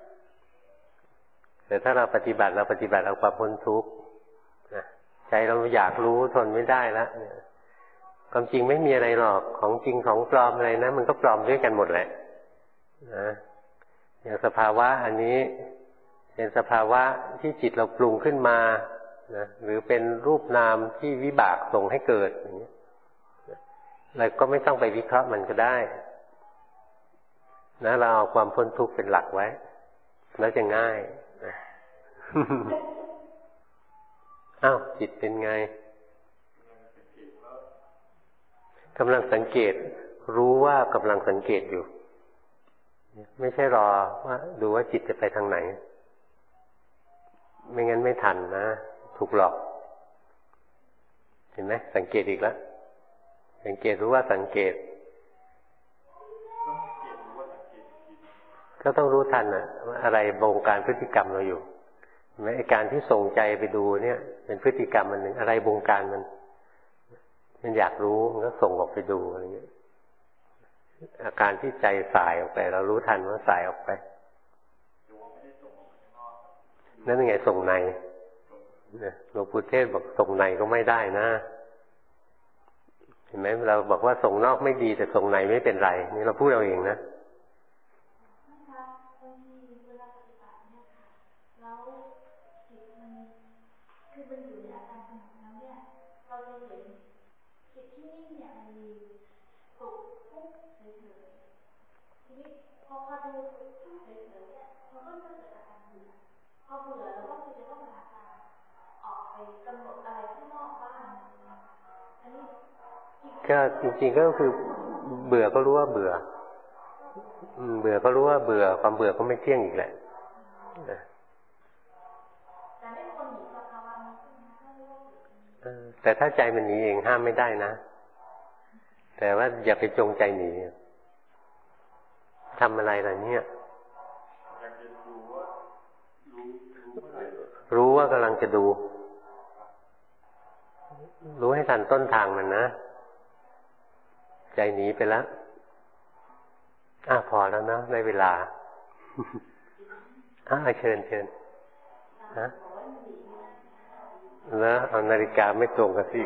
แต่ถ้าเราปฏิบัติเอาความพ้นทุกข์ใจเราอยากรู้ทนไม่ได้แล้วความจริงไม่มีอะไรหรอกของจริงของปลอมอะไรนะมันก็ปลอมด้วยกันหมดแหละนะอย่างสภาวะอันนี้เป็นสภาวะที่จิตเราปรุงขึ้นมานะหรือเป็นรูปนามที่วิบากส่งให้เกิดอย่างนี้เราก็ไม่ต้องไปวิเคราะห์มันก็ได้นะเราเอาความพ้นทุกข์เป็นหลักไว้แล้วจะง่ายนะ อ้าวจิตเป็นไงกำลังสังเกตรู้ว่ากำลังสังเกตอยู่ไม่ใช่รอว่าดูว่าจิตจะไปทางไหนไม่งั้นไม่ทันนะถูกหลอกเห็นไหมสังเกตอีกแล้วสังเกตรู้ว่าสังเกตก็ต้องรู้ทันว่าอะไรบงการพฤติกรรมเราอยู่เห็นไหมไอ้การที่ส่งใจไปดูเนี่ยเป็นพฤติกรรมอันหนึ่งอะไรบงการมันอยากรู้มันก็ส่งออกไปดูอะไรเงี้ยอาการที่ใจสายออกไปเรารู้ทันว่าสายออกไปนั่นไงส่งในหลวงปู่เทศบอกส่งในก็ไม่ได้นะเห็นไหมเราบอกว่าส่งนอกไม่ดีแต่ส่งในไม่เป็นไรนี่เราพูดเอาเองนะก็จริงๆก็คือเบื่อก็รู้ว่าเบื่อเบื่อก็รู้ว่าเบื่อความเบื่อก็ไม่เที่ยงอีกแหละแต่ถ้าใจมันหนีเองห้ามไม่ได้นะแต่ว่าอย่าไปจงใจหนีทำอะไรล่ะเนี่ยรู้ว่ากำลังจะดูรู้ให้ทันต้นทางมันนะใจหนีไปแล้วพอแล้วนะได้เวลาเชิญฮะแล้วเอานาฬิกาไม่ตรงกันสิ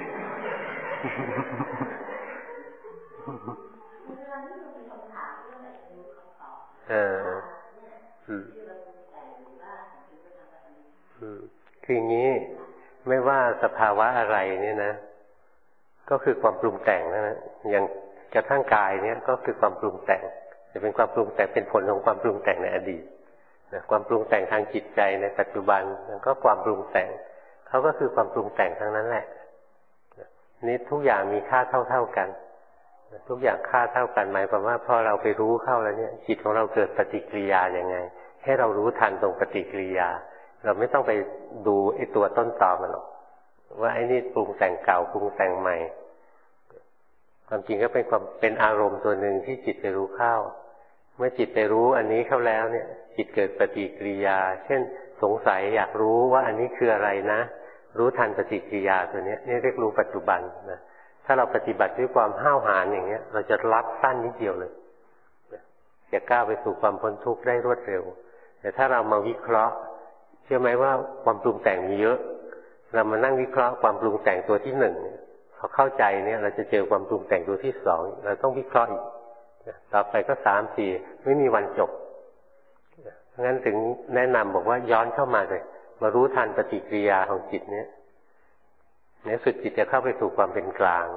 คืออย่างนี้ไม่ว่าสภาวะอะไรเนี่ยนะก็คือความปรุงแต่งนะอย่างกระทั่งกายเนี่ยก็คือความปรุงแต่งจะเป็นความปรุงแต่งเป็นผลของความปรุงแต่งในอดีตนะความปรุงแต่งทางจิตใจในปัจจุบันมันก็ความปรุงแต่งเขาก็คือความปรุงแต่งทั้งนั้นแหละนี่ทุกอย่างมีค่าเท่ากันทุกอย่างค่าเท่ากันหมายความว่าพอเราไปรู้เข้าแล้วเนี่ยจิตของเราเกิดปฏิกิริยาอย่างไงให้เรารู้ทันตรงปฏิกิริยาเราไม่ต้องไปดูไอ้ตัวต้นตอมันหรอกว่าไอ้นี่ปรุงแต่งเก่าปรุงแต่งใหม่ความจริงก็เป็นอารมณ์ตัวหนึ่งที่จิตไปรู้เข้าเมื่อจิตไปรู้อันนี้เข้าแล้วเนี่ยจิตเกิดปฏิกิริยาเช่นสงสัยอยากรู้ว่าอันนี้คืออะไรนะรู้ทันปฏิกิริยาตัวนี้นี่เรียกรู้ปัจจุบันนะถ้าเราปฏิบัติด้วยความห้าวหาญอย่างเงี้ยเราจะรับสั้นนิดเดียวเลยจะก้าวไปสู่ความพ้นทุกข์ได้รวดเร็วแต่ถ้าเรามาวิเคราะห์เชื่อไหมว่าความปรุงแต่งมีเยอะเรามานั่งวิเคราะห์ความปรุงแต่งตัวที่หนึ่งพอเข้าใจเนี่ยเราจะเจอความปรุงแต่งตัวที่สองเราต้องวิเคราะห์อีกต่อไปก็สามสี่ไม่มีวันจบงั้นถึงแนะนำบอกว่าย้อนเข้ามาเลยมารู้ทันปฏิกิริยาของจิตเนี่ยในสุดจิตจะเข้าไปสู่ความเป็นกลาง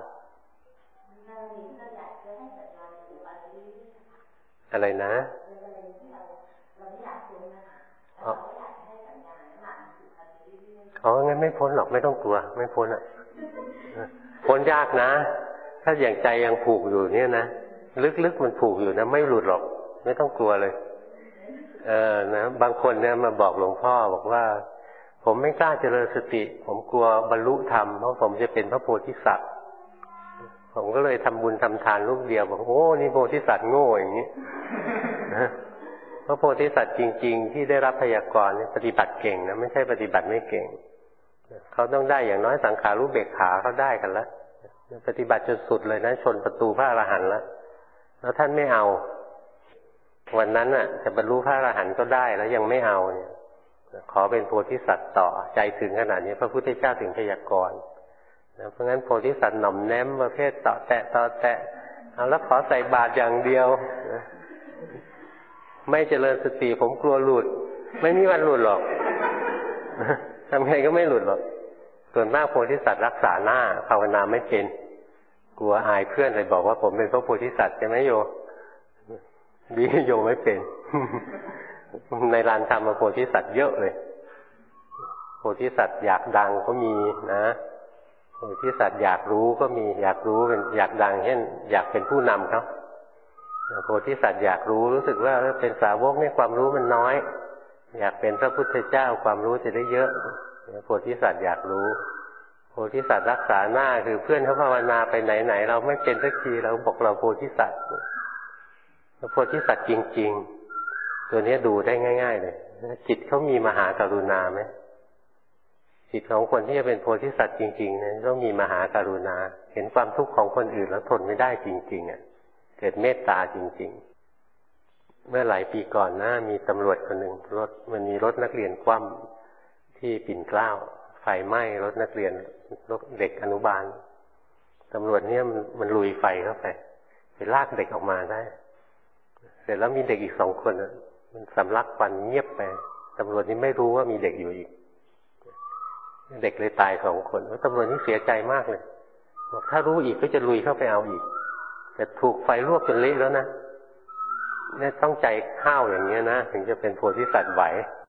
อะไรนะงั้นไม่พ้นหรอกไม่ต้องกลัวไม่พ้นพ้นยากนะถ้าอย่างใจยังผูกอยู่เนี่ยนะลึกๆมันผูกอยู่นะไม่หลุดหรอกไม่ต้องกลัวเลยนะบางคนเนี่ยมาบอกหลวงพ่อบอกว่าผมไม่กล้าเจริญสติผมกลัวบรรลุธรรมเพราะผมจะเป็นพระโพธิสัตว์ผมก็เลยทำบุญทำทานลูกเดียวบอกโอ้นี่โพธิสัตว์โง่อย่างนี้พระโพธิสัตว์จริงๆที่ได้รับพยากรณ์เนี่ยปฏิบัติเก่งนะไม่ใช่ปฏิบัติไม่เก่งเขาต้องได้อย่างน้อยสังขารุเบกขาเขาได้กันแล้วปฏิบัติจนสุดเลยนะชนประตูพระอรหันต์แล้วท่านไม่เอาวันนั้นน่ะจะบรรลุพระอรหันต์ก็ได้แล้วยังไม่เอาเนี่ยขอเป็นโพธิสัตว์ต่อใจถึงขนาดนี้พระพุทธเจ้าถึงพยากรณ์เพราะงั้นโพธิสัตว์หน่อมแนมประเภทต่อแตะเอาแล้วขอใส่บาตรอย่างเดียวไม่เจริญสติผมกลัวหลุดไม่มีวันหลุดหรอกทำไงก็ไม่หลุดหรอกส่วนมากโพธิสัตว์รักษาหน้าภาวนาไม่เป็นกลัวอายเพื่อนเลยบอกว่าผมเป็นพระโพธิสัตว์ใช่ไหมโยดีโยไม่เป็นในลานธรรมโพธิสัตว์เยอะเลยโพธิสัตว์อยากดังก็มีนะโพธิสัตว์อยากรู้ก็มีอยากรู้เป็นอยากดังเช่นอยากเป็นผู้นำเขาโพธิสัตว์อยากรู้สึกว่าเป็นสาวกเนี่ยความรู้มันน้อยอยากเป็นพระพุทธเจ้าความรู้จะได้เยอะโพธิสัตว์อยากรู้โพธิสัตว์รักษาหน้าคือเพื่อนเขาภาวนาไปไหนเราไม่เป็นสักทีเราบอกเราโพธิสัตว์โพธิสัตว์จริงๆตัวนี้ดูได้ง่ายๆเลยจิตเขามีมหากรุณาไหมจิตของคนที่จะเป็นโพธิสัตว์จริงๆเนี่ยต้องมีมหากรุณาเห็นความทุกข์ของคนอื่นแล้วทนไม่ได้จริงๆเกิดเมตตาจริงๆเมื่อหลายปีก่อนนะมีตำรวจคนหนึ่งมันมีรถนักเรียนคว่ำที่ปิ่นเกล้าไฟไหม้รถนักเรียนรถเด็กอนุบาลตำรวจเนี่ยมันลุยไฟเข้าไปลากเด็กออกมาได้เสร็จแล้วมีเด็กอีก2 คนมันสำลักควันเงียบไปตำรวจนี่ไม่รู้ว่ามีเด็กอยู่อีกเด็กเลยตาย2 คนตำรวจนี่เสียใจมากเลยบอกถ้ารู้อีกก็จะลุยเข้าไปเอาอีกแต่ถูกไฟลวกจนเละแล้วนะเนี่ยต้องใจข้าวอย่างเงี้ยนะถึงจะเป็นโพธิสัตว์ไหว